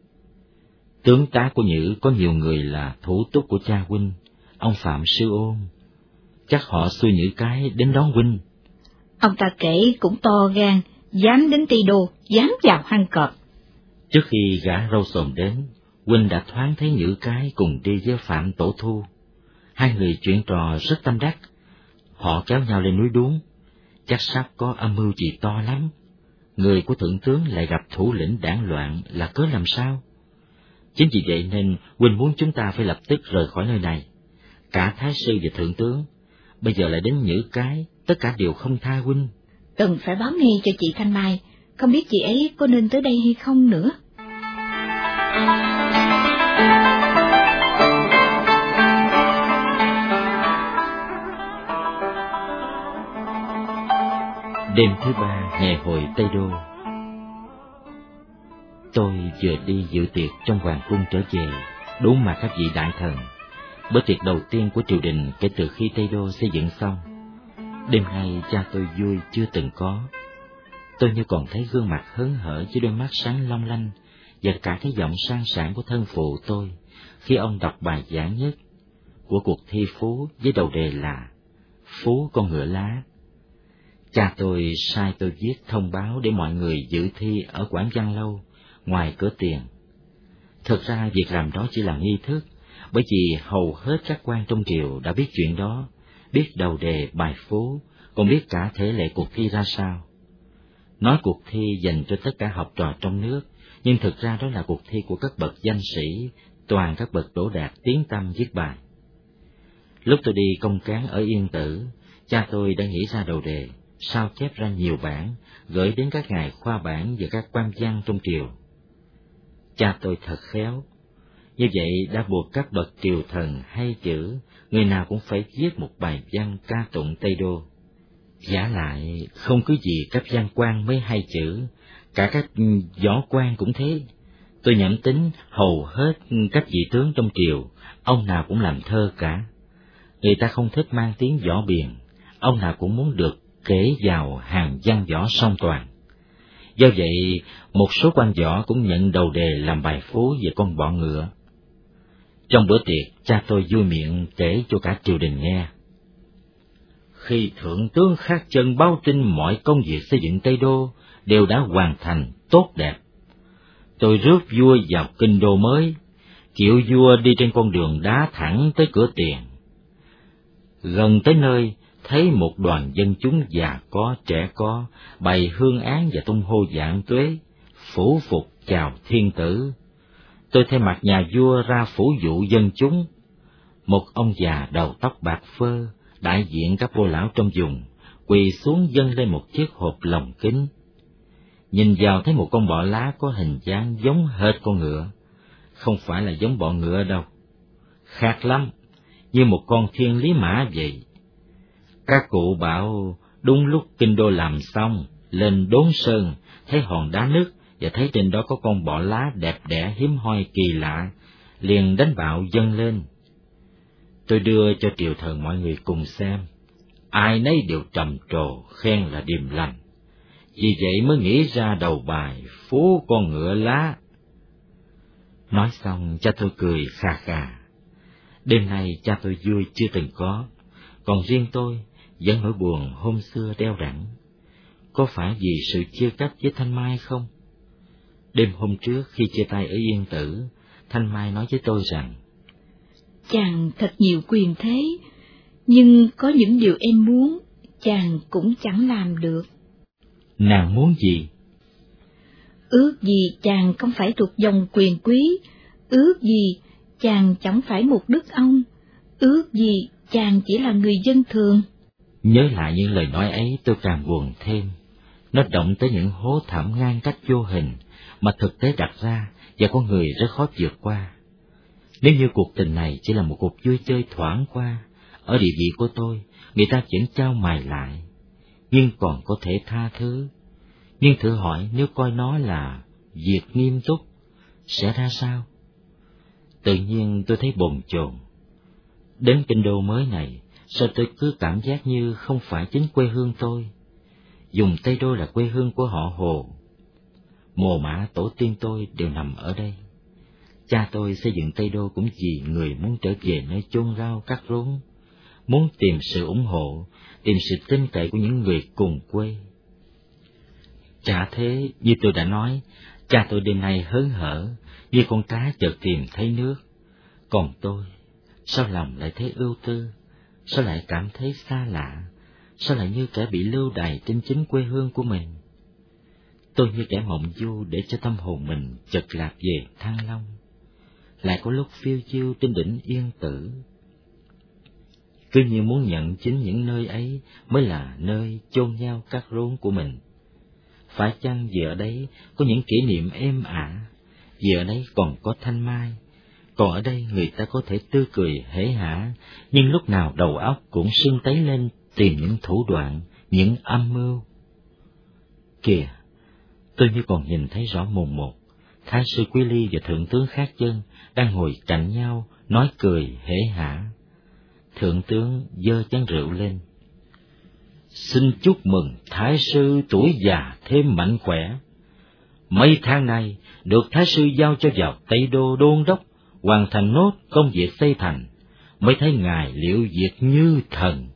Tướng tá của Nhữ có nhiều người là thủ túc của cha huynh, ông Phạm Sư Ôn. Chắc họ xui Nhữ cái đến đón huynh. Ông ta kể cũng to gan, dám đến Tây Đô, dám vào hang cọp. Trước khi gã râu xồm đến, huynh đã thoáng thấy Nhữ cái cùng đi với Phạm Tổ Thu. Hai người chuyện trò rất tâm đắc. Họ kéo nhau lên núi Đuống, chắc sắp có âm mưu gì to lắm. Người của thượng tướng lại gặp thủ lĩnh đảng loạn là cớ làm sao? Chính vì vậy nên huynh muốn chúng ta phải lập tức rời khỏi nơi này. Cả thái sư và thượng tướng, bây giờ lại đến Nhữ cái, tất cả đều không tha huynh. Cần phải báo ngay cho chị Thanh Mai, không biết chị ấy có nên tới đây hay không nữa. Đêm thứ ba ngày hồi Tây Đô, tôi vừa đi dự tiệc trong hoàng cung trở về, đúng mà các vị đại thần. Bữa tiệc đầu tiên của triều đình kể từ khi Tây Đô xây dựng xong. Đêm nay cha tôi vui chưa từng có. Tôi như còn thấy gương mặt hớn hở với đôi mắt sáng long lanh và cả cái giọng sang sảng của thân phụ tôi khi ông đọc bài giảng nhất của cuộc thi phú với đầu đề là Phú con ngựa lá. Cha tôi sai tôi viết thông báo để mọi người dự thi ở Quảng Văn Lâu, ngoài cửa tiền. Thực ra việc làm đó chỉ là nghi thức, bởi vì hầu hết các quan trong triều đã biết chuyện đó, biết đầu đề bài phú, còn biết cả thể lệ cuộc thi ra sao. Nói cuộc thi dành cho tất cả học trò trong nước, nhưng thực ra đó là cuộc thi của các bậc danh sĩ, toàn các bậc đỗ đạt tiếng tăm viết bài. Lúc tôi đi công cán ở Yên Tử, cha tôi đã nghĩ ra đầu đề, sao chép ra nhiều bản, gửi đến các ngài khoa bản và các quan văn trong triều. Cha tôi thật khéo, như vậy đã buộc các bậc triều thần hay chữ, người nào cũng phải viết một bài văn ca tụng Tây Đô. Giả lại, không cứ gì các văn quan mới hay chữ, cả các võ quan cũng thế. Tôi nhẩm tính hầu hết các vị tướng trong triều, ông nào cũng làm thơ cả. Người ta không thích mang tiếng võ biền, ông nào cũng muốn được kể vào hàng văn võ song toàn. Do vậy, một số quan võ cũng nhận đầu đề làm bài phú về con bọ ngựa. Trong bữa tiệc, cha tôi vui miệng kể cho cả triều đình nghe. Khi thượng tướng Khát Chân báo tin mọi công việc xây dựng Tây Đô đều đã hoàn thành tốt đẹp, tôi rước vua vào kinh đô mới, kiệu vua đi trên con đường đá thẳng tới cửa tiền. Gần tới nơi, thấy một đoàn dân chúng già có trẻ có, bày hương án và tung hô vạn tuế, phủ phục chào thiên tử. Tôi thay mặt nhà vua ra phủ dụ dân chúng. Một ông già đầu tóc bạc phơ, đại diện các vô lão trong vùng, quỳ xuống dâng lên một chiếc hộp lồng kính. Nhìn vào thấy một con bọ lá có hình dáng giống hệt con ngựa, không phải là giống bọn ngựa đâu, khác lắm, như một con thiên lý mã vậy. Các cụ bảo đúng lúc kinh đô làm xong, lên đốn sơn, thấy hòn đá nứt và thấy trên đó có con bọ lá đẹp đẽ hiếm hoi kỳ lạ, liền đánh bạo dâng lên. Tôi đưa cho triều thần mọi người cùng xem, ai nấy đều trầm trồ khen là điềm lành. Vì vậy mới nghĩ ra đầu bài phố con ngựa lá. Nói xong cha tôi cười khà khà. Đêm nay cha tôi vui chưa từng có, còn riêng tôi vẫn nỗi buồn hôm xưa đeo đẳng. Có phải vì sự chia cách với Thanh Mai không? Đêm hôm trước khi chia tay ở Yên Tử, Thanh Mai nói với tôi rằng: chàng thật nhiều quyền thế, nhưng có những điều em muốn, chàng cũng chẳng làm được. Nàng muốn gì? Ước gì chàng không phải thuộc dòng quyền quý, ước gì chàng chẳng phải một đức ông, ước gì chàng chỉ là người dân thường. Nhớ lại những lời nói ấy tôi càng buồn thêm. Nó động tới những hố thẳm ngang cách vô hình mà thực tế đặt ra và con người rất khó vượt qua. Nếu như cuộc tình này chỉ là một cuộc vui chơi thoảng qua, ở địa vị của tôi, người ta vẫn trao mày lại, nhưng còn có thể tha thứ. Nhưng thử hỏi nếu coi nó là việc nghiêm túc, sẽ ra sao? Tự nhiên tôi thấy bồn chồn. Đến kinh đô mới này, sao tôi cứ cảm giác như không phải chính quê hương tôi. Dùng Tây Đô là quê hương của họ Hồ. Mồ mả tổ tiên tôi đều nằm ở đây. Cha tôi xây dựng Tây Đô cũng vì người muốn trở về nơi chôn rau cắt rốn, muốn tìm sự ủng hộ, tìm sự tin cậy của những người cùng quê. Chả thế, như tôi đã nói, cha tôi đêm nay hớn hở, như con cá chợt tìm thấy nước. Còn tôi, sao lòng lại thấy ưu tư, sao lại cảm thấy xa lạ, sao lại như kẻ bị lưu đày trên chính quê hương của mình. Tôi như kẻ mộng du để cho tâm hồn mình chợt lạc về Thăng Long, lại có lúc phiêu chiêu trên đỉnh Yên Tử. Cứ như muốn nhận chính những nơi ấy mới là nơi chôn nhau cắt rốn của mình. Phải chăng vì ở đấy có những kỷ niệm êm ả, vì ở đấy còn có Thanh Mai, còn ở đây người ta có thể tươi cười hễ hả, nhưng lúc nào đầu óc cũng sưng tấy lên tìm những thủ đoạn, những âm mưu. Kìa, tôi như còn nhìn thấy rõ mồn một, Thái sư Quý Ly và Thượng tướng Khác Chân đang ngồi cạnh nhau, nói cười hễ hả. Thượng tướng giơ chén rượu lên: xin chúc mừng Thái sư tuổi già thêm mạnh khỏe. Mấy tháng nay được Thái sư giao cho vào Tây Đô đôn đốc, hoàn thành nốt công việc xây thành, mới thấy ngài liệu việc như thần.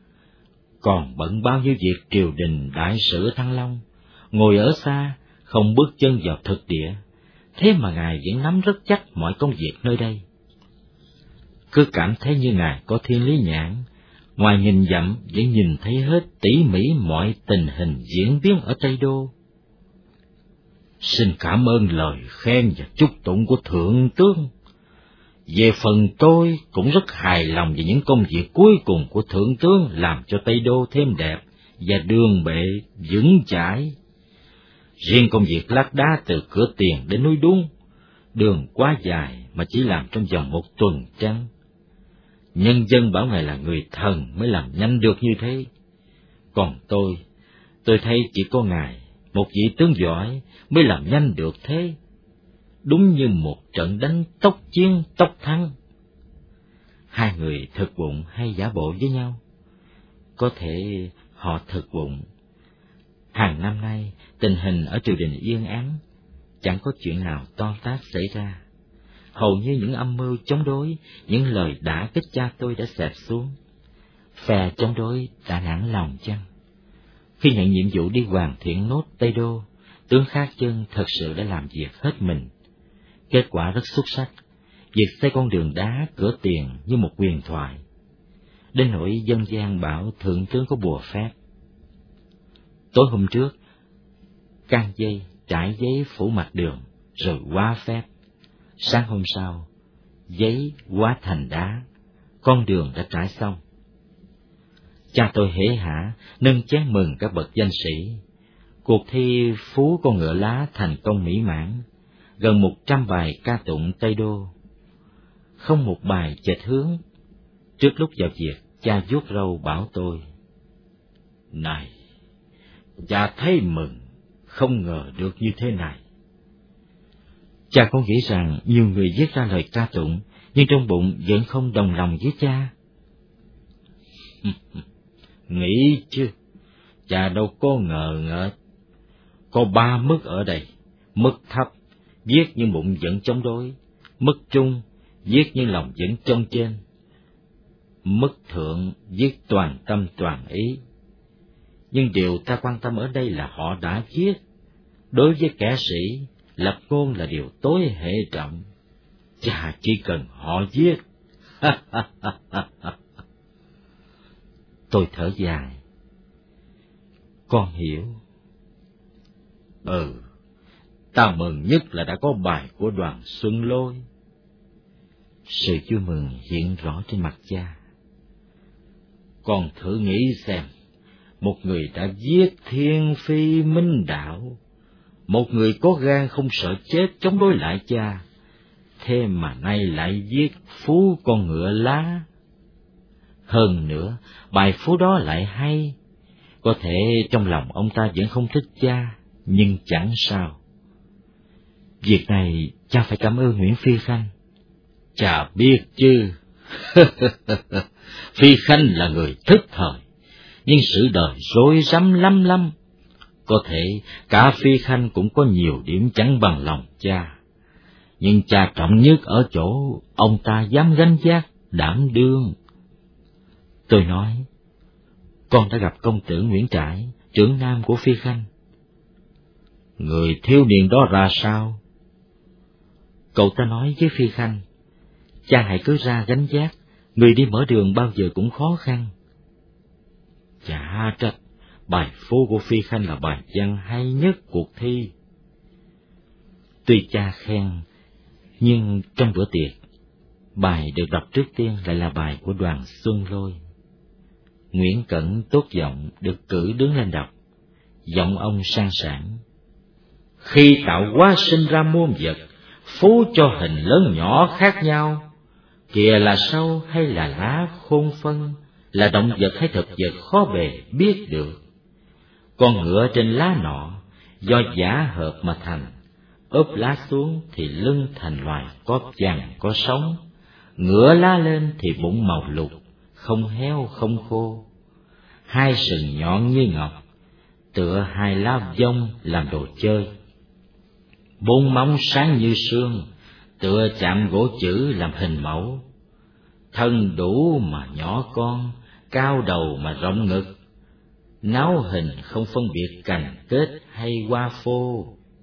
Còn bận bao nhiêu việc triều đình đại sự ở Thăng Long, ngồi ở xa, không bước chân vào thực địa, thế mà ngài vẫn nắm rất chắc mọi công việc nơi đây. Cứ cảm thấy như ngài có thiên lý nhãn, ngoài nghìn dặm vẫn nhìn thấy hết tỉ mỉ mọi tình hình diễn biến ở Tây Đô. Xin cảm ơn lời khen và chúc tụng của Thượng tướng. Về phần tôi cũng rất hài lòng về những công việc cuối cùng của Thượng tướng làm cho Tây Đô thêm đẹp và đường bệ vững chãi. Riêng công việc lát đá từ cửa tiền đến núi Đuống, đường quá dài mà chỉ làm trong vòng một tuần trăng. Nhân dân bảo ngài là người thần mới làm nhanh được như thế. Còn tôi, tôi thấy chỉ có ngài, một vị tướng giỏi, mới làm nhanh được thế. Đúng như một trận đánh tốc chiến tốc thắng. Hai người thực bụng hay giả bộ với nhau? Có thể họ thực bụng. Hàng năm nay, tình hình ở triều đình yên ắng, chẳng có chuyện nào to tát xảy ra. Hầu như những âm mưu chống đối, những lời đả kích cha tôi đã xẹp xuống. Phe chống đối đã nản lòng chăng? Khi nhận nhiệm vụ đi hoàn thiện nốt Tây Đô, tướng Khác Chân thật sự đã làm việc hết mình. Kết quả rất xuất sắc, việc xây con đường đá cửa tiền như một huyền thoại. Đến nỗi dân gian bảo Thượng tướng có bùa phép. Tối hôm trước, can dây trải giấy phủ mặt đường, rồi hóa phép. Sáng hôm sau, giấy hóa thành đá, con đường đã trải xong. Cha tôi hễ hả nâng chén mừng các bậc danh sĩ. Cuộc thi phú con ngựa lá thành công mỹ mãn, gần một trăm bài ca tụng Tây Đô, không một bài chệch hướng. Trước lúc vào việc, cha vuốt râu bảo tôi: "Này, cha thấy mừng, không ngờ được như thế này." Cha có nghĩ rằng nhiều người viết ra lời ca tụng, nhưng trong bụng vẫn không đồng lòng với cha. Nghĩ chứ, cha đâu có ngờ ngợ. Có ba mức ở đây: mức thấp, viết nhưng bụng vẫn chống đối; mức trung, viết nhưng lòng vẫn trong trên; mức thượng, viết toàn tâm toàn ý. Nhưng điều ta quan tâm ở đây là họ đã viết. Đối với kẻ sĩ, lập ngôn là điều tối hệ trọng. Cha chỉ cần họ viết. Tôi thở dài. Con hiểu. Ừ, ta mừng nhất là đã có bài của Đoàn Xuân Lôi. Sự vui mừng hiện rõ trên mặt cha. Con thử nghĩ xem, một người đã viết Thiên Phi Minh Đạo, một người có gan không sợ chết chống đối lại cha, thế mà nay lại viết Phú Con Ngựa Lá. Hơn nữa, bài phú đó lại hay. Có thể trong lòng ông ta vẫn không thích cha, nhưng chẳng sao. Việc này cha phải cảm ơn Nguyễn Phi Khanh. Cha biết chứ. Phi Khanh là người thức thời, nhưng sự đời rối rắm lắm lắm. Có thể cả Phi Khanh cũng có nhiều điểm chẳng bằng lòng cha, nhưng cha trọng nhất ở chỗ ông ta dám gánh vác, đảm đương. Tôi nói, con đã gặp công tử Nguyễn Trãi, trưởng nam của Phi Khanh. Người thiếu niên đó ra sao? Cậu ta nói với Phi Khanh, cha hãy cứ ra gánh vác, người đi mở đường bao giờ cũng khó khăn. Chả trách, bài phố của Phi Khanh là bài văn hay nhất cuộc thi. Tuy cha khen, nhưng trong bữa tiệc, bài được đọc trước tiên lại là bài của Đoàn Xuân Lôi. Nguyễn Cẩn tốt giọng được cử đứng lên đọc. Giọng ông sang sảng. Khi tạo hóa sinh ra muôn vật, phú cho hình lớn nhỏ khác nhau. Kìa là sâu hay là lá khôn phân, là động vật hay thực vật khó bề biết được. Con ngựa trên lá nọ, do giả hợp mà thành, ốp lá xuống thì lưng thành loài có vằn có sống. Ngửa lá lên thì bụng màu lục, không héo không khô. Hai sừng nhọn như ngọc, tựa hai lá vong làm đồ chơi. Bốn móng sáng như sương, tựa chạm gỗ chữ làm hình mẫu. Thân đủ mà nhỏ con, cao đầu mà rộng ngực. Náo hình không phân biệt cành kết hay hoa phô.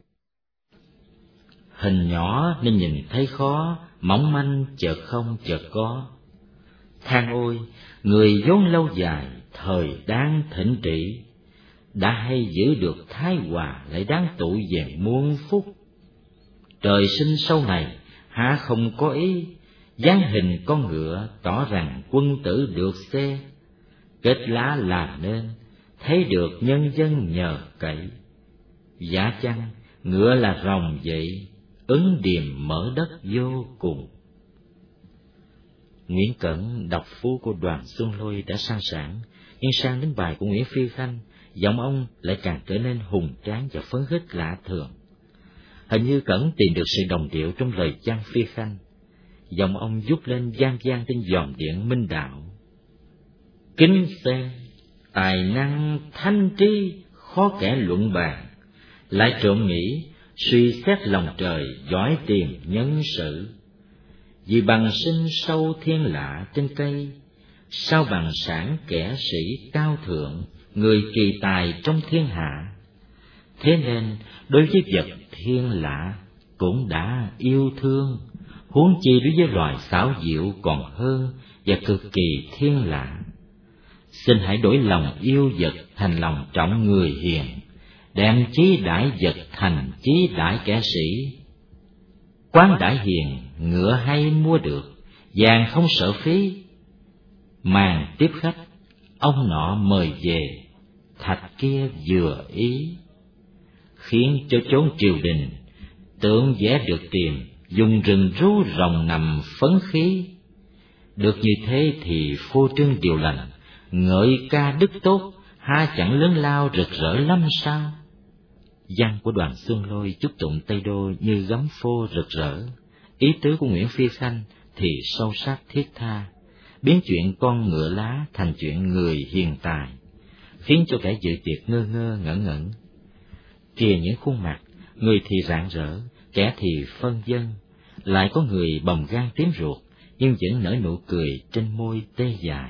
Hình nhỏ nên nhìn thấy khó, mỏng manh chợt không chợt có. Than ôi, người vốn lâu dài, thời đáng thịnh trị, đã hay giữ được thái hòa lại đáng tụ về muôn phúc. Trời sinh sau này, há không có ý, dáng hình con ngựa tỏ rằng quân tử được xe. Kết lá làm nên, thấy được nhân dân nhờ cậy. Giả chăng, ngựa là rồng vậy, ứng điềm mở đất vô cùng. Nguyễn Cẩn đọc phú của Đoàn Xuân Lôi đã sang sảng, nhưng sang đến bài của Nguyễn Phi Khanh, giọng ông lại càng trở nên hùng tráng và phấn khích lạ thường. Hình như Cẩn tìm được sự đồng điệu trong lời văn Phi Khanh. Giọng ông vút lên vang vang trên dòm điện Minh Đạo. Kính xem, tài năng thanh trí khó kẻ luận bàn, lại trộm nghĩ suy xét lòng trời giỏi tìm nhân sự. Vì bằng sinh sâu thiên lạ trên cây, sao bằng sản kẻ sĩ cao thượng, người kỳ tài trong thiên hạ. Thế nên đối với vật thiên lạ cũng đã yêu thương, huống chi đối với loài xảo diệu còn hơn và cực kỳ thiên lạ. Xin hãy đổi lòng yêu vật thành lòng trọng người hiền, đem chí đãi vật thành chí đãi kẻ sĩ. Quán đãi hiền, ngựa hay mua được, vàng không sợ phí. Màn tiếp khách, ông nọ mời về, thạch kia vừa ý. Khiến cho chốn triều đình, tượng vẽ được tìm, dùng rừng rú rồng nằm phấn khí. Được như thế thì phô trương điều lành, ngợi ca đức tốt, ha chẳng lớn lao rực rỡ lắm sao? Văn của Đoàn Xuân Lôi chúc tụng Tây Đô như gấm phô rực rỡ, ý tứ của Nguyễn Phi Khanh thì sâu sắc thiết tha, biến chuyện con ngựa lá thành chuyện người hiền tài, khiến cho kẻ dự tiệc ngơ ngơ ngẩn ngẩn. Kìa những khuôn mặt, người thì rạng rỡ, kẻ thì phân vân, lại có người bầm gan tím ruột, nhưng vẫn nở nụ cười trên môi tê dại.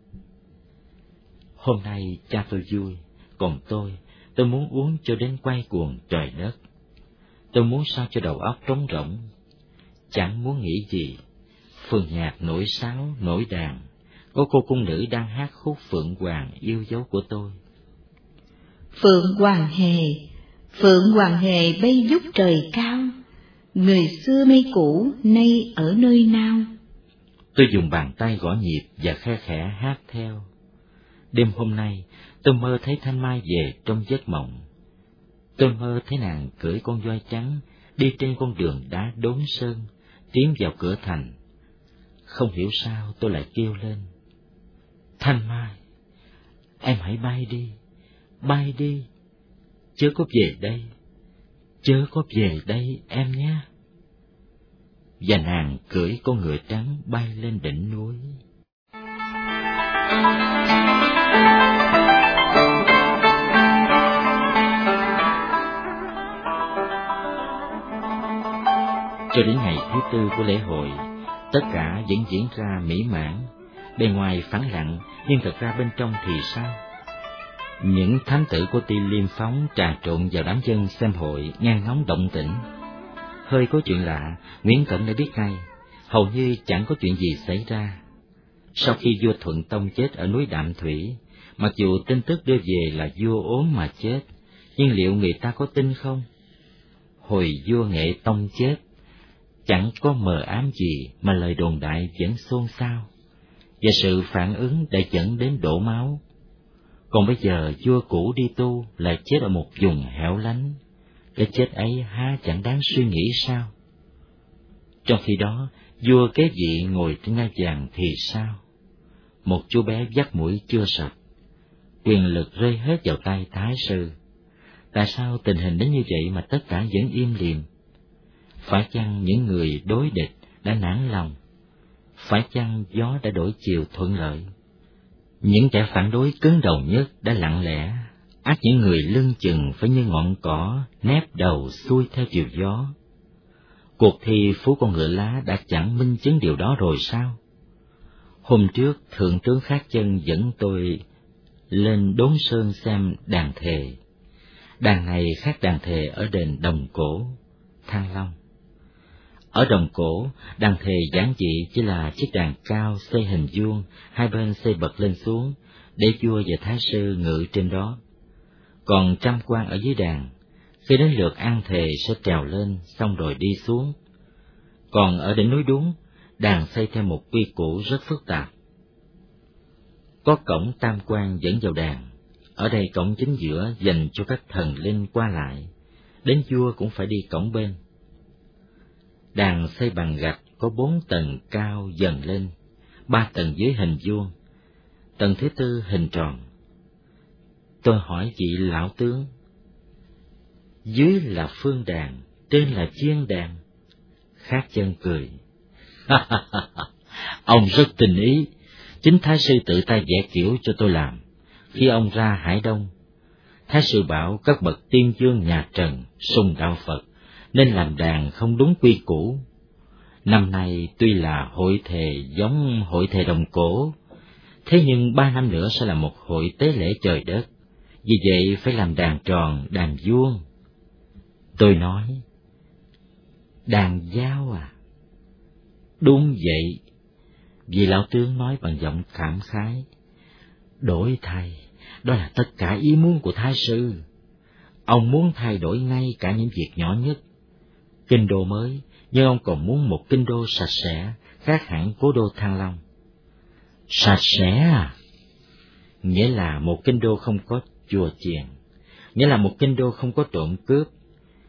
Hôm nay cha tôi vui, còn tôi, tôi muốn uống cho đến quay cuồng trời đất. Tôi muốn sao cho đầu óc trống rỗng, chẳng muốn nghĩ gì. Phường nhạc nổi sáo, nổi đàn, có cô cung nữ đang hát khúc Phượng Hoàng yêu dấu của tôi. Phượng Hoàng hề, Phượng Hoàng hề bay vút trời cao, người xưa mây cũ nay ở nơi nào? Tôi dùng bàn tay gõ nhịp và khe khẽ hát theo. Đêm hôm nay, tôi mơ thấy Thanh Mai về trong giấc mộng. Tôi mơ thấy nàng cưỡi con voi trắng, đi trên con đường đá đốn sơn, tiến vào cửa thành. Không hiểu sao tôi lại kêu lên: Thanh Mai, em hãy bay đi, bay đi, chớ có về đây, chớ có về đây em nhé. Và nàng cưỡi con ngựa trắng bay lên đỉnh núi. Cho đến ngày thứ tư của lễ hội, tất cả vẫn diễn ra mỹ mãn. Bề ngoài phẳng lặng, nhưng thật ra bên trong thì sao? Những thám tử của Ti Liêm Phóng trà trộn vào đám dân xem hội, nghe ngóng động tĩnh. Hơi có chuyện lạ, Nguyễn Cẩn đã biết ngay, hầu như chẳng có chuyện gì xảy ra. Sau khi vua Thuận Tông chết ở núi Đạm Thủy, mặc dù tin tức đưa về là vua ốm mà chết, nhưng liệu người ta có tin không? Hồi vua Nghệ Tông chết, chẳng có mờ ám gì mà lời đồn đại vẫn xôn xao, và sự phản ứng đã dẫn đến đổ máu. Còn bây giờ vua cũ đi tu lại chết ở một vùng hẻo lánh, cái chết ấy há chẳng đáng suy nghĩ sao? Trong khi đó, vua kế vị ngồi trên ngai vàng thì sao? Một chú bé vắt mũi chưa sạch, quyền lực rơi hết vào tay thái sư. Tại sao tình hình đến như vậy mà tất cả vẫn im lìm? Phải chăng những người đối địch đã nản lòng? Phải chăng gió đã đổi chiều thuận lợi? Những kẻ phản đối cứng đầu nhất đã lặng lẽ, ắt những người lưng chừng phải như ngọn cỏ nép đầu xuôi theo chiều gió. Cuộc thi phú con ngựa lá đã chẳng minh chứng điều đó rồi sao? Hôm trước, Thượng tướng Khát Chân dẫn tôi lên Đốn Sơn xem đàn thề. Đàn này khác đàn thề ở đền Đồng Cổ, Thăng Long. Ở Đồng Cổ, đàn thề giản dị chỉ là chiếc đàn cao xây hình vuông, hai bên xây bật lên xuống, để vua và thái sư ngự trên đó. Còn trăm quan ở dưới đàn, khi đến lượt an thề sẽ trèo lên, xong rồi đi xuống. Còn ở đỉnh núi Đốn, đàn xây theo một quy củ rất phức tạp. Có cổng tam quan dẫn vào đàn, ở đây cổng chính giữa dành cho các thần linh qua lại, đến vua cũng phải đi cổng bên. Đàn xây bằng gạch có bốn tầng cao dần lên, ba tầng dưới hình vuông, tầng thứ tư hình tròn. Tôi hỏi vị lão tướng, dưới là phương đàn, trên là chiên đàn. Khát Chân cười. Ông rất tình ý, chính thái sư tự tay vẽ kiểu cho tôi làm. Khi ông ra Hải Đông, thái sư bảo các bậc tiên vương nhà Trần sùng đạo Phật, nên làm đàn không đúng quy củ. Năm nay tuy là hội thề giống hội thề Đồng Cổ, thế nhưng ba năm nữa sẽ là một hội tế lễ trời đất, vì vậy phải làm đàn tròn, đàn vuông. Tôi nói, đàn dao à? Đúng vậy, vì lão tướng nói bằng giọng cảm khái. Đổi thay, đó là tất cả ý muốn của thái sư. Ông muốn thay đổi ngay cả những việc nhỏ nhất. Kinh đô mới, nhưng ông còn muốn một kinh đô sạch sẽ, khác hẳn cố đô Thăng Long. Sạch sẽ à? Nghĩa là một kinh đô không có chùa chiền, nghĩa là một kinh đô không có trộm cướp,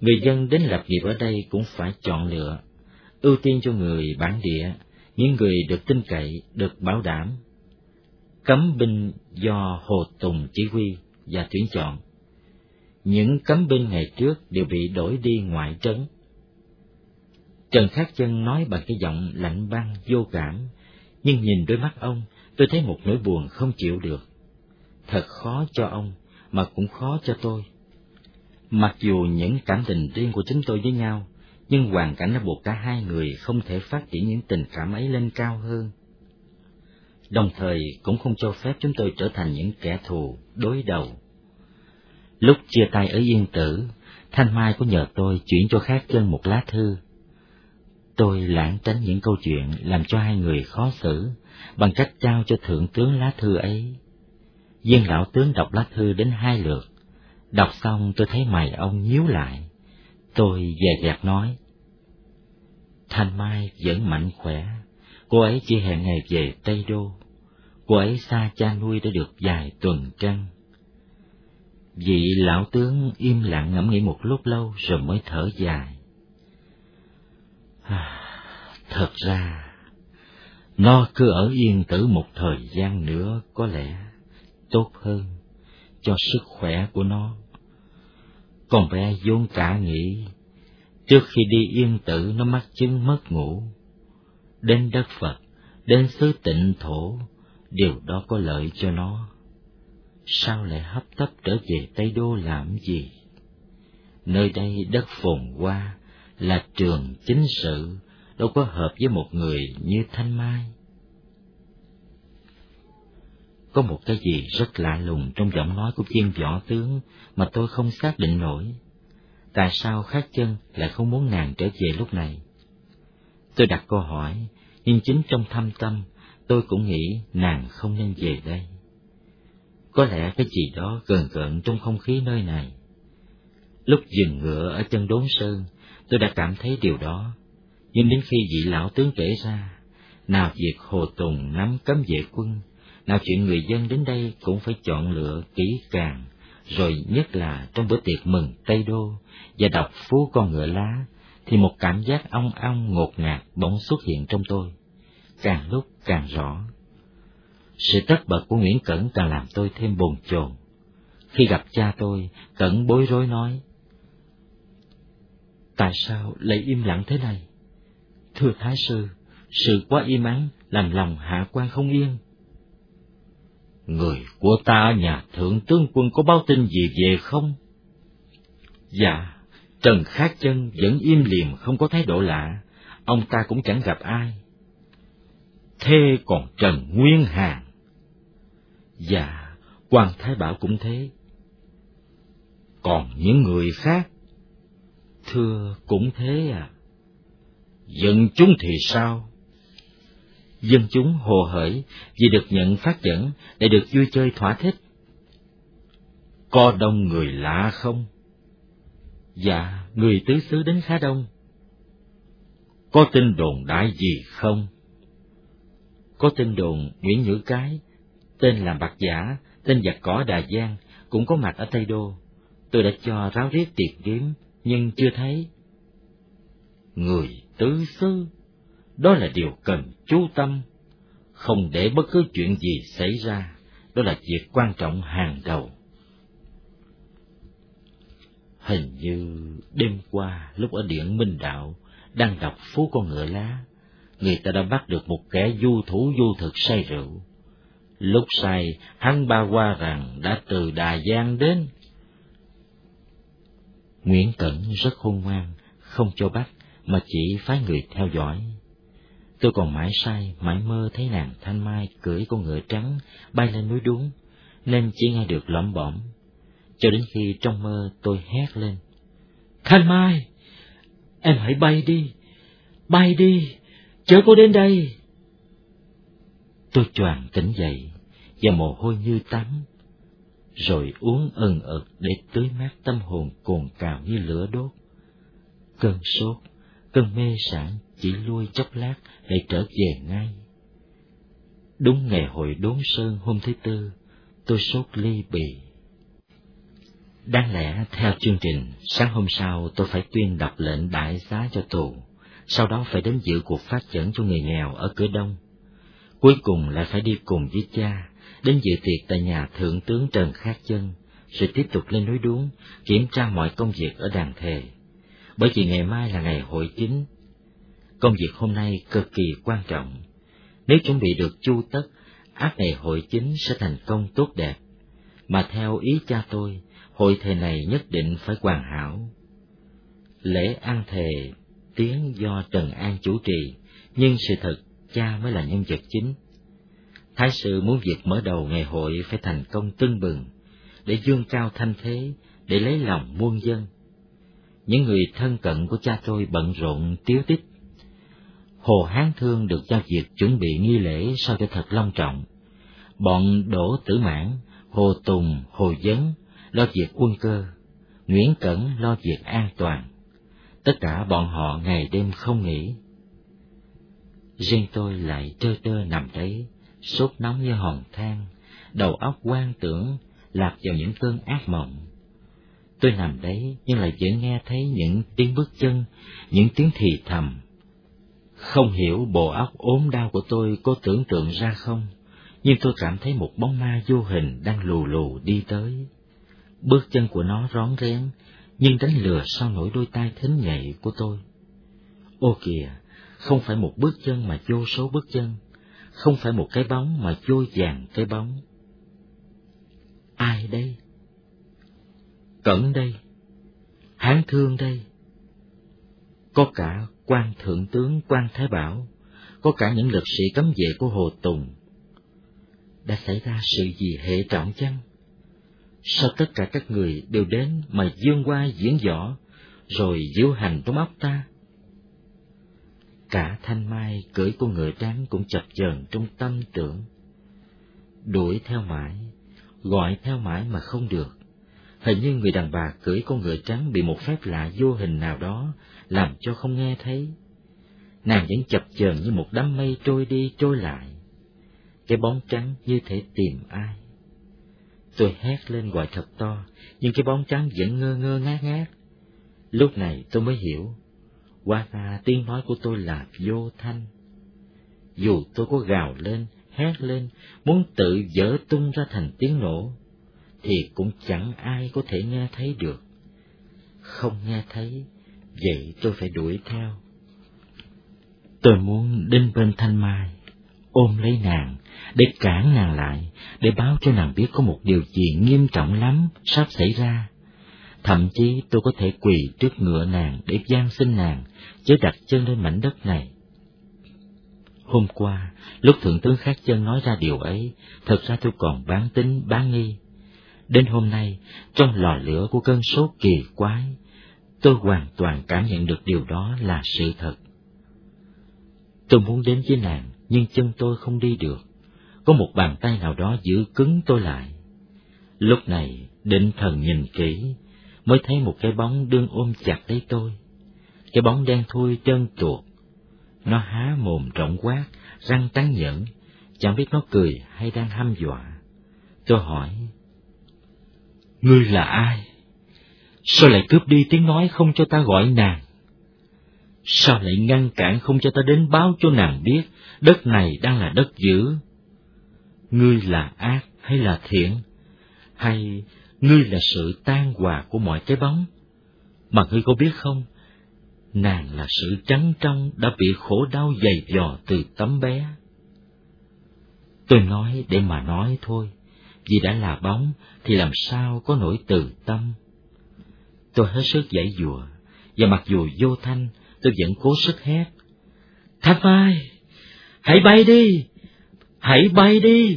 Người dân đến lập nghiệp ở đây cũng phải chọn lựa, ưu tiên cho người bản địa, những người được tin cậy, được bảo đảm. Cấm binh do Hồ Tùng chỉ huy và tuyển chọn. Những cấm binh ngày trước đều bị đổi đi ngoại trấn. Trần Khát Chân nói bằng cái giọng lạnh băng vô cảm, nhưng nhìn đôi mắt ông, tôi thấy một nỗi buồn không chịu được. Thật khó cho ông, mà cũng khó cho tôi. Mặc dù những cảm tình riêng của chúng tôi với nhau, nhưng hoàn cảnh đã buộc cả hai người không thể phát triển những tình cảm ấy lên cao hơn. Đồng thời cũng không cho phép chúng tôi trở thành những kẻ thù đối đầu. Lúc chia tay ở Yên Tử, Thanh Mai có nhờ tôi chuyển cho Khát Chân một lá thư. Tôi lảng tránh những câu chuyện làm cho hai người khó xử, bằng cách trao cho thượng tướng lá thư ấy. Viên lão tướng đọc lá thư đến hai lượt. Đọc xong tôi thấy mày ông nhíu lại. Tôi dè dặt nói: Thanh Mai vẫn mạnh khỏe, cô ấy chỉ hẹn ngày về Tây Đô. Cô ấy xa cha nuôi đã được vài tuần trăng. Vị lão tướng im lặng ngẫm nghĩ một lúc lâu rồi mới thở dài. À, thật ra, nó cứ ở Yên Tử một thời gian nữa có lẽ tốt hơn cho sức khỏe của nó. Con bé vốn cả nghĩ, trước khi đi Yên Tử nó mắc chứng mất ngủ. Đến đất Phật, đến xứ Tịnh Thổ, điều đó có lợi cho nó. Sao lại hấp tấp trở về Tây Đô làm gì? Nơi đây đất phồn hoa, là trường chính sự, đâu có hợp với một người như Thanh Mai. Có một cái gì rất lạ lùng trong giọng nói của viên võ tướng mà tôi không xác định nổi. Tại sao Khát Chân lại không muốn nàng trở về lúc này? Tôi đặt câu hỏi, nhưng chính trong thâm tâm tôi cũng nghĩ nàng không nên về đây. Có lẽ cái gì đó gần gợn trong không khí nơi này. Lúc dừng ngựa ở chân Đốn Sơn, tôi đã cảm thấy điều đó, nhưng đến khi vị lão tướng kể ra, nào việc Hồ Tùng nắm cấm vệ quân, nào chuyện người dân đến đây cũng phải chọn lựa kỹ càng, rồi nhất là trong bữa tiệc mừng Tây Đô và đọc Phú Con Ngựa Lá, thì một cảm giác ong ong ngột ngạt bỗng xuất hiện trong tôi, càng lúc càng rõ. Sự tất bật của Nguyễn Cẩn càng làm tôi thêm bồn chồn. Khi gặp cha tôi, Cẩn bối rối nói: Tại sao lại im lặng thế này? Thưa Thái sư, sự quá im ắng làm lòng hạ quan không yên. Người của ta nhà thượng tướng quân có báo tin gì về không? Dạ, Trần Khát Chân vẫn im lìm không có thái độ lạ, ông ta cũng chẳng gặp ai. Thế còn Trần Nguyên Hàn? Dạ, Quan Thái Bảo cũng thế. Còn những người khác? Thưa, cũng thế à. Dân chúng thì sao? Dân chúng hồ hởi vì được nhận phát dẫn để được vui chơi thỏa thích. Có đông người lạ không? Dạ, người tứ xứ đến khá đông. Có tin đồn đại gì không? Có tin đồn Nguyễn Nhữ Cái, tên là Bạc Giả, tên giặc cỏ Đà Giang, cũng có mặt ở Tây Đô. Tôi đã cho ráo riết tìm kiếm, nhưng chưa thấy. Người tứ xứ, đó là điều cần chú tâm, không để bất cứ chuyện gì xảy ra, đó là việc quan trọng hàng đầu. Hình như đêm qua lúc ở Điện Minh Đạo đang đọc Phú Con Ngựa Lá, người ta đã bắt được một kẻ du thủ du thực say rượu. Lúc say, hắn ba qua rằng đã từ Đà Giang đến. Nguyễn Cẩn rất khôn ngoan, không cho bắt mà chỉ phái người theo dõi. Tôi còn mãi say, mãi mơ thấy nàng Thanh Mai cưỡi con ngựa trắng bay lên núi Đốn, nên chỉ nghe được lỏm bỏm. Cho đến khi trong mơ tôi hét lên: Thanh Mai, em hãy bay đi, bay đi, chớ có đến đây. Tôi choàng tỉnh dậy và mồ hôi như tắm, rồi uống ừng ực để tưới mát tâm hồn cồn cào như lửa đốt. Cơn sốt, cơn mê sảng chỉ lui chốc lát để trở về ngay. Đúng ngày hội Đốn Sơn hôm thứ tư, tôi sốt ly bì. Đáng lẽ theo chương trình, sáng hôm sau tôi phải tuyên đọc lệnh đại xá cho tù, sau đó phải đến dự cuộc phát chẩn cho người nghèo ở cửa Đông. Cuối cùng lại phải đi cùng với cha, đến dự tiệc tại nhà Thượng tướng Trần Khát Chân, rồi tiếp tục lên núi Đuống, kiểm tra mọi công việc ở đàn thề. Bởi vì ngày mai là ngày hội chính. Công việc hôm nay cực kỳ quan trọng. Nếu chuẩn bị được chu tất, ắt ngày hội chính sẽ thành công tốt đẹp. Mà theo ý cha tôi, hội thề này nhất định phải hoàn hảo. Lễ ăn thề tiếng do Trần An chủ trì, nhưng sự thật cha mới là nhân vật chính. Thái sư muốn việc mở đầu ngày hội phải thành công tưng bừng, để dương cao thanh thế, để lấy lòng muôn dân. Những người thân cận của cha tôi bận rộn tiếu tích. Hồ Hán Thương được giao việc chuẩn bị nghi lễ sao cho thật long trọng. Bọn Đỗ Tử Mãn, Hồ Tùng, Hồ Dấn lo việc quân cơ, Nguyễn Cẩn lo việc an toàn. Tất cả bọn họ ngày đêm không nghỉ. Riêng tôi lại trơ trơ nằm đấy, sốt nóng như hòn than, đầu óc quan tưởng, lạc vào những cơn ác mộng. Tôi nằm đấy nhưng lại vẫn nghe thấy những tiếng bước chân, những tiếng thì thầm. Không hiểu bộ óc ốm đau của tôi có tưởng tượng ra không, nhưng tôi cảm thấy một bóng ma vô hình đang lù lù đi tới. Bước chân của nó rón rén, nhưng đánh lừa sau nỗi đôi tai thính nhạy của tôi. Ô kìa, không phải một bước chân mà vô số bước chân, không phải một cái bóng mà vô vàn cái bóng. Ai đây? Cẩn đây, Hán Thương đây. Có cả quan thượng tướng Quan Thái Bảo, có cả những lực sĩ cấm vệ của Hồ Tùng. Đã xảy ra sự gì hệ trọng chăng? Sao tất cả các người đều đến mà dương qua diễn võ, rồi diễu hành trong óc ta? Cả Thanh Mai cưỡi con ngựa trắng cũng chập chờn trong tâm tưởng. Đuổi theo mãi, gọi theo mãi mà không được. Hình như người đàn bà cưỡi con ngựa trắng bị một phép lạ vô hình nào đó làm cho không nghe thấy. Nàng vẫn chập chờn như một đám mây trôi đi trôi lại. Cái bóng trắng như thể tìm ai. Tôi hét lên gọi thật to, nhưng cái bóng trắng vẫn ngơ ngơ ngác ngác. Lúc này tôi mới hiểu, hóa ra tiếng nói của tôi là vô thanh. Dù tôi có gào lên, hét lên, muốn tự vỡ tung ra thành tiếng nổ, thì cũng chẳng ai có thể nghe thấy được. Không nghe thấy, vậy tôi phải đuổi theo. Tôi muốn đến bên Thanh Mai, ôm lấy nàng, để cản nàng lại, để báo cho nàng biết có một điều gì nghiêm trọng lắm sắp xảy ra. Thậm chí tôi có thể quỳ trước ngựa nàng để van xin nàng, chớ đặt chân lên mảnh đất này. Hôm qua, lúc Thượng tướng Khát Chân nói ra điều ấy, thật ra tôi còn bán tính bán nghi. Đến hôm nay, trong lò lửa của cơn sốt kỳ quái, tôi hoàn toàn cảm nhận được điều đó là sự thật. Tôi muốn đến với nàng, nhưng chân tôi không đi được. Có một bàn tay nào đó giữ cứng tôi lại. Lúc này, định thần nhìn kỹ, mới thấy một cái bóng đương ôm chặt lấy tôi. Cái bóng đen thui trơn tuột. Nó há mồm rộng quát, răng tán nhẫn, chẳng biết nó cười hay đang hăm dọa. Tôi hỏi, ngươi là ai? Sao lại cướp đi tiếng nói không cho ta gọi nàng? Sao lại ngăn cản không cho ta đến báo cho nàng biết đất này đang là đất dữ? Ngươi là ác hay là thiện? Hay ngươi là sự tan hòa của mọi cái bóng? Mà ngươi có biết không, nàng là sự trắng trong đã bị khổ đau dày dò từ tấm bé. Tôi nói để mà nói thôi, vì đã là bóng thì làm sao có nỗi từ tâm. Tôi hết sức giãy giụa, và mặc dù vô thanh, tôi vẫn cố sức hét. Thanh Mai, hãy bay đi, hãy bay đi.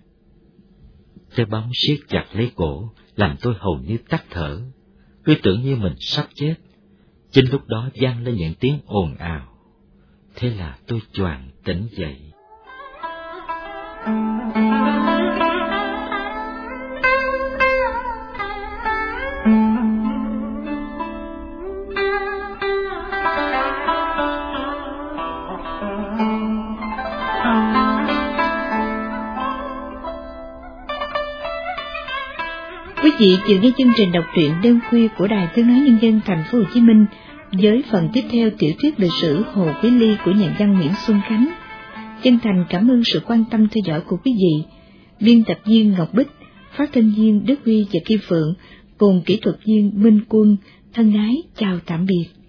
Cái bóng siết chặt lấy cổ, làm tôi hầu như tắt thở, cứ tưởng như mình sắp chết. Chính lúc đó vang lên những tiếng ồn ào. Thế là tôi choàng tỉnh dậy. Quý vị vừa nghe chương trình đọc truyện đêm khuya của Đài Tiếng nói Nhân dân Thành phố Hồ Chí Minh với phần tiếp theo tiểu thuyết lịch sử Hồ Quý Ly của nhà văn Nguyễn Xuân Khánh. Chân thành cảm ơn sự quan tâm theo dõi của quý vị. Biên tập viên Ngọc Bích, phát thanh viên Đức Huy và Kim Phượng cùng kỹ thuật viên Minh Quân thân ái chào tạm biệt.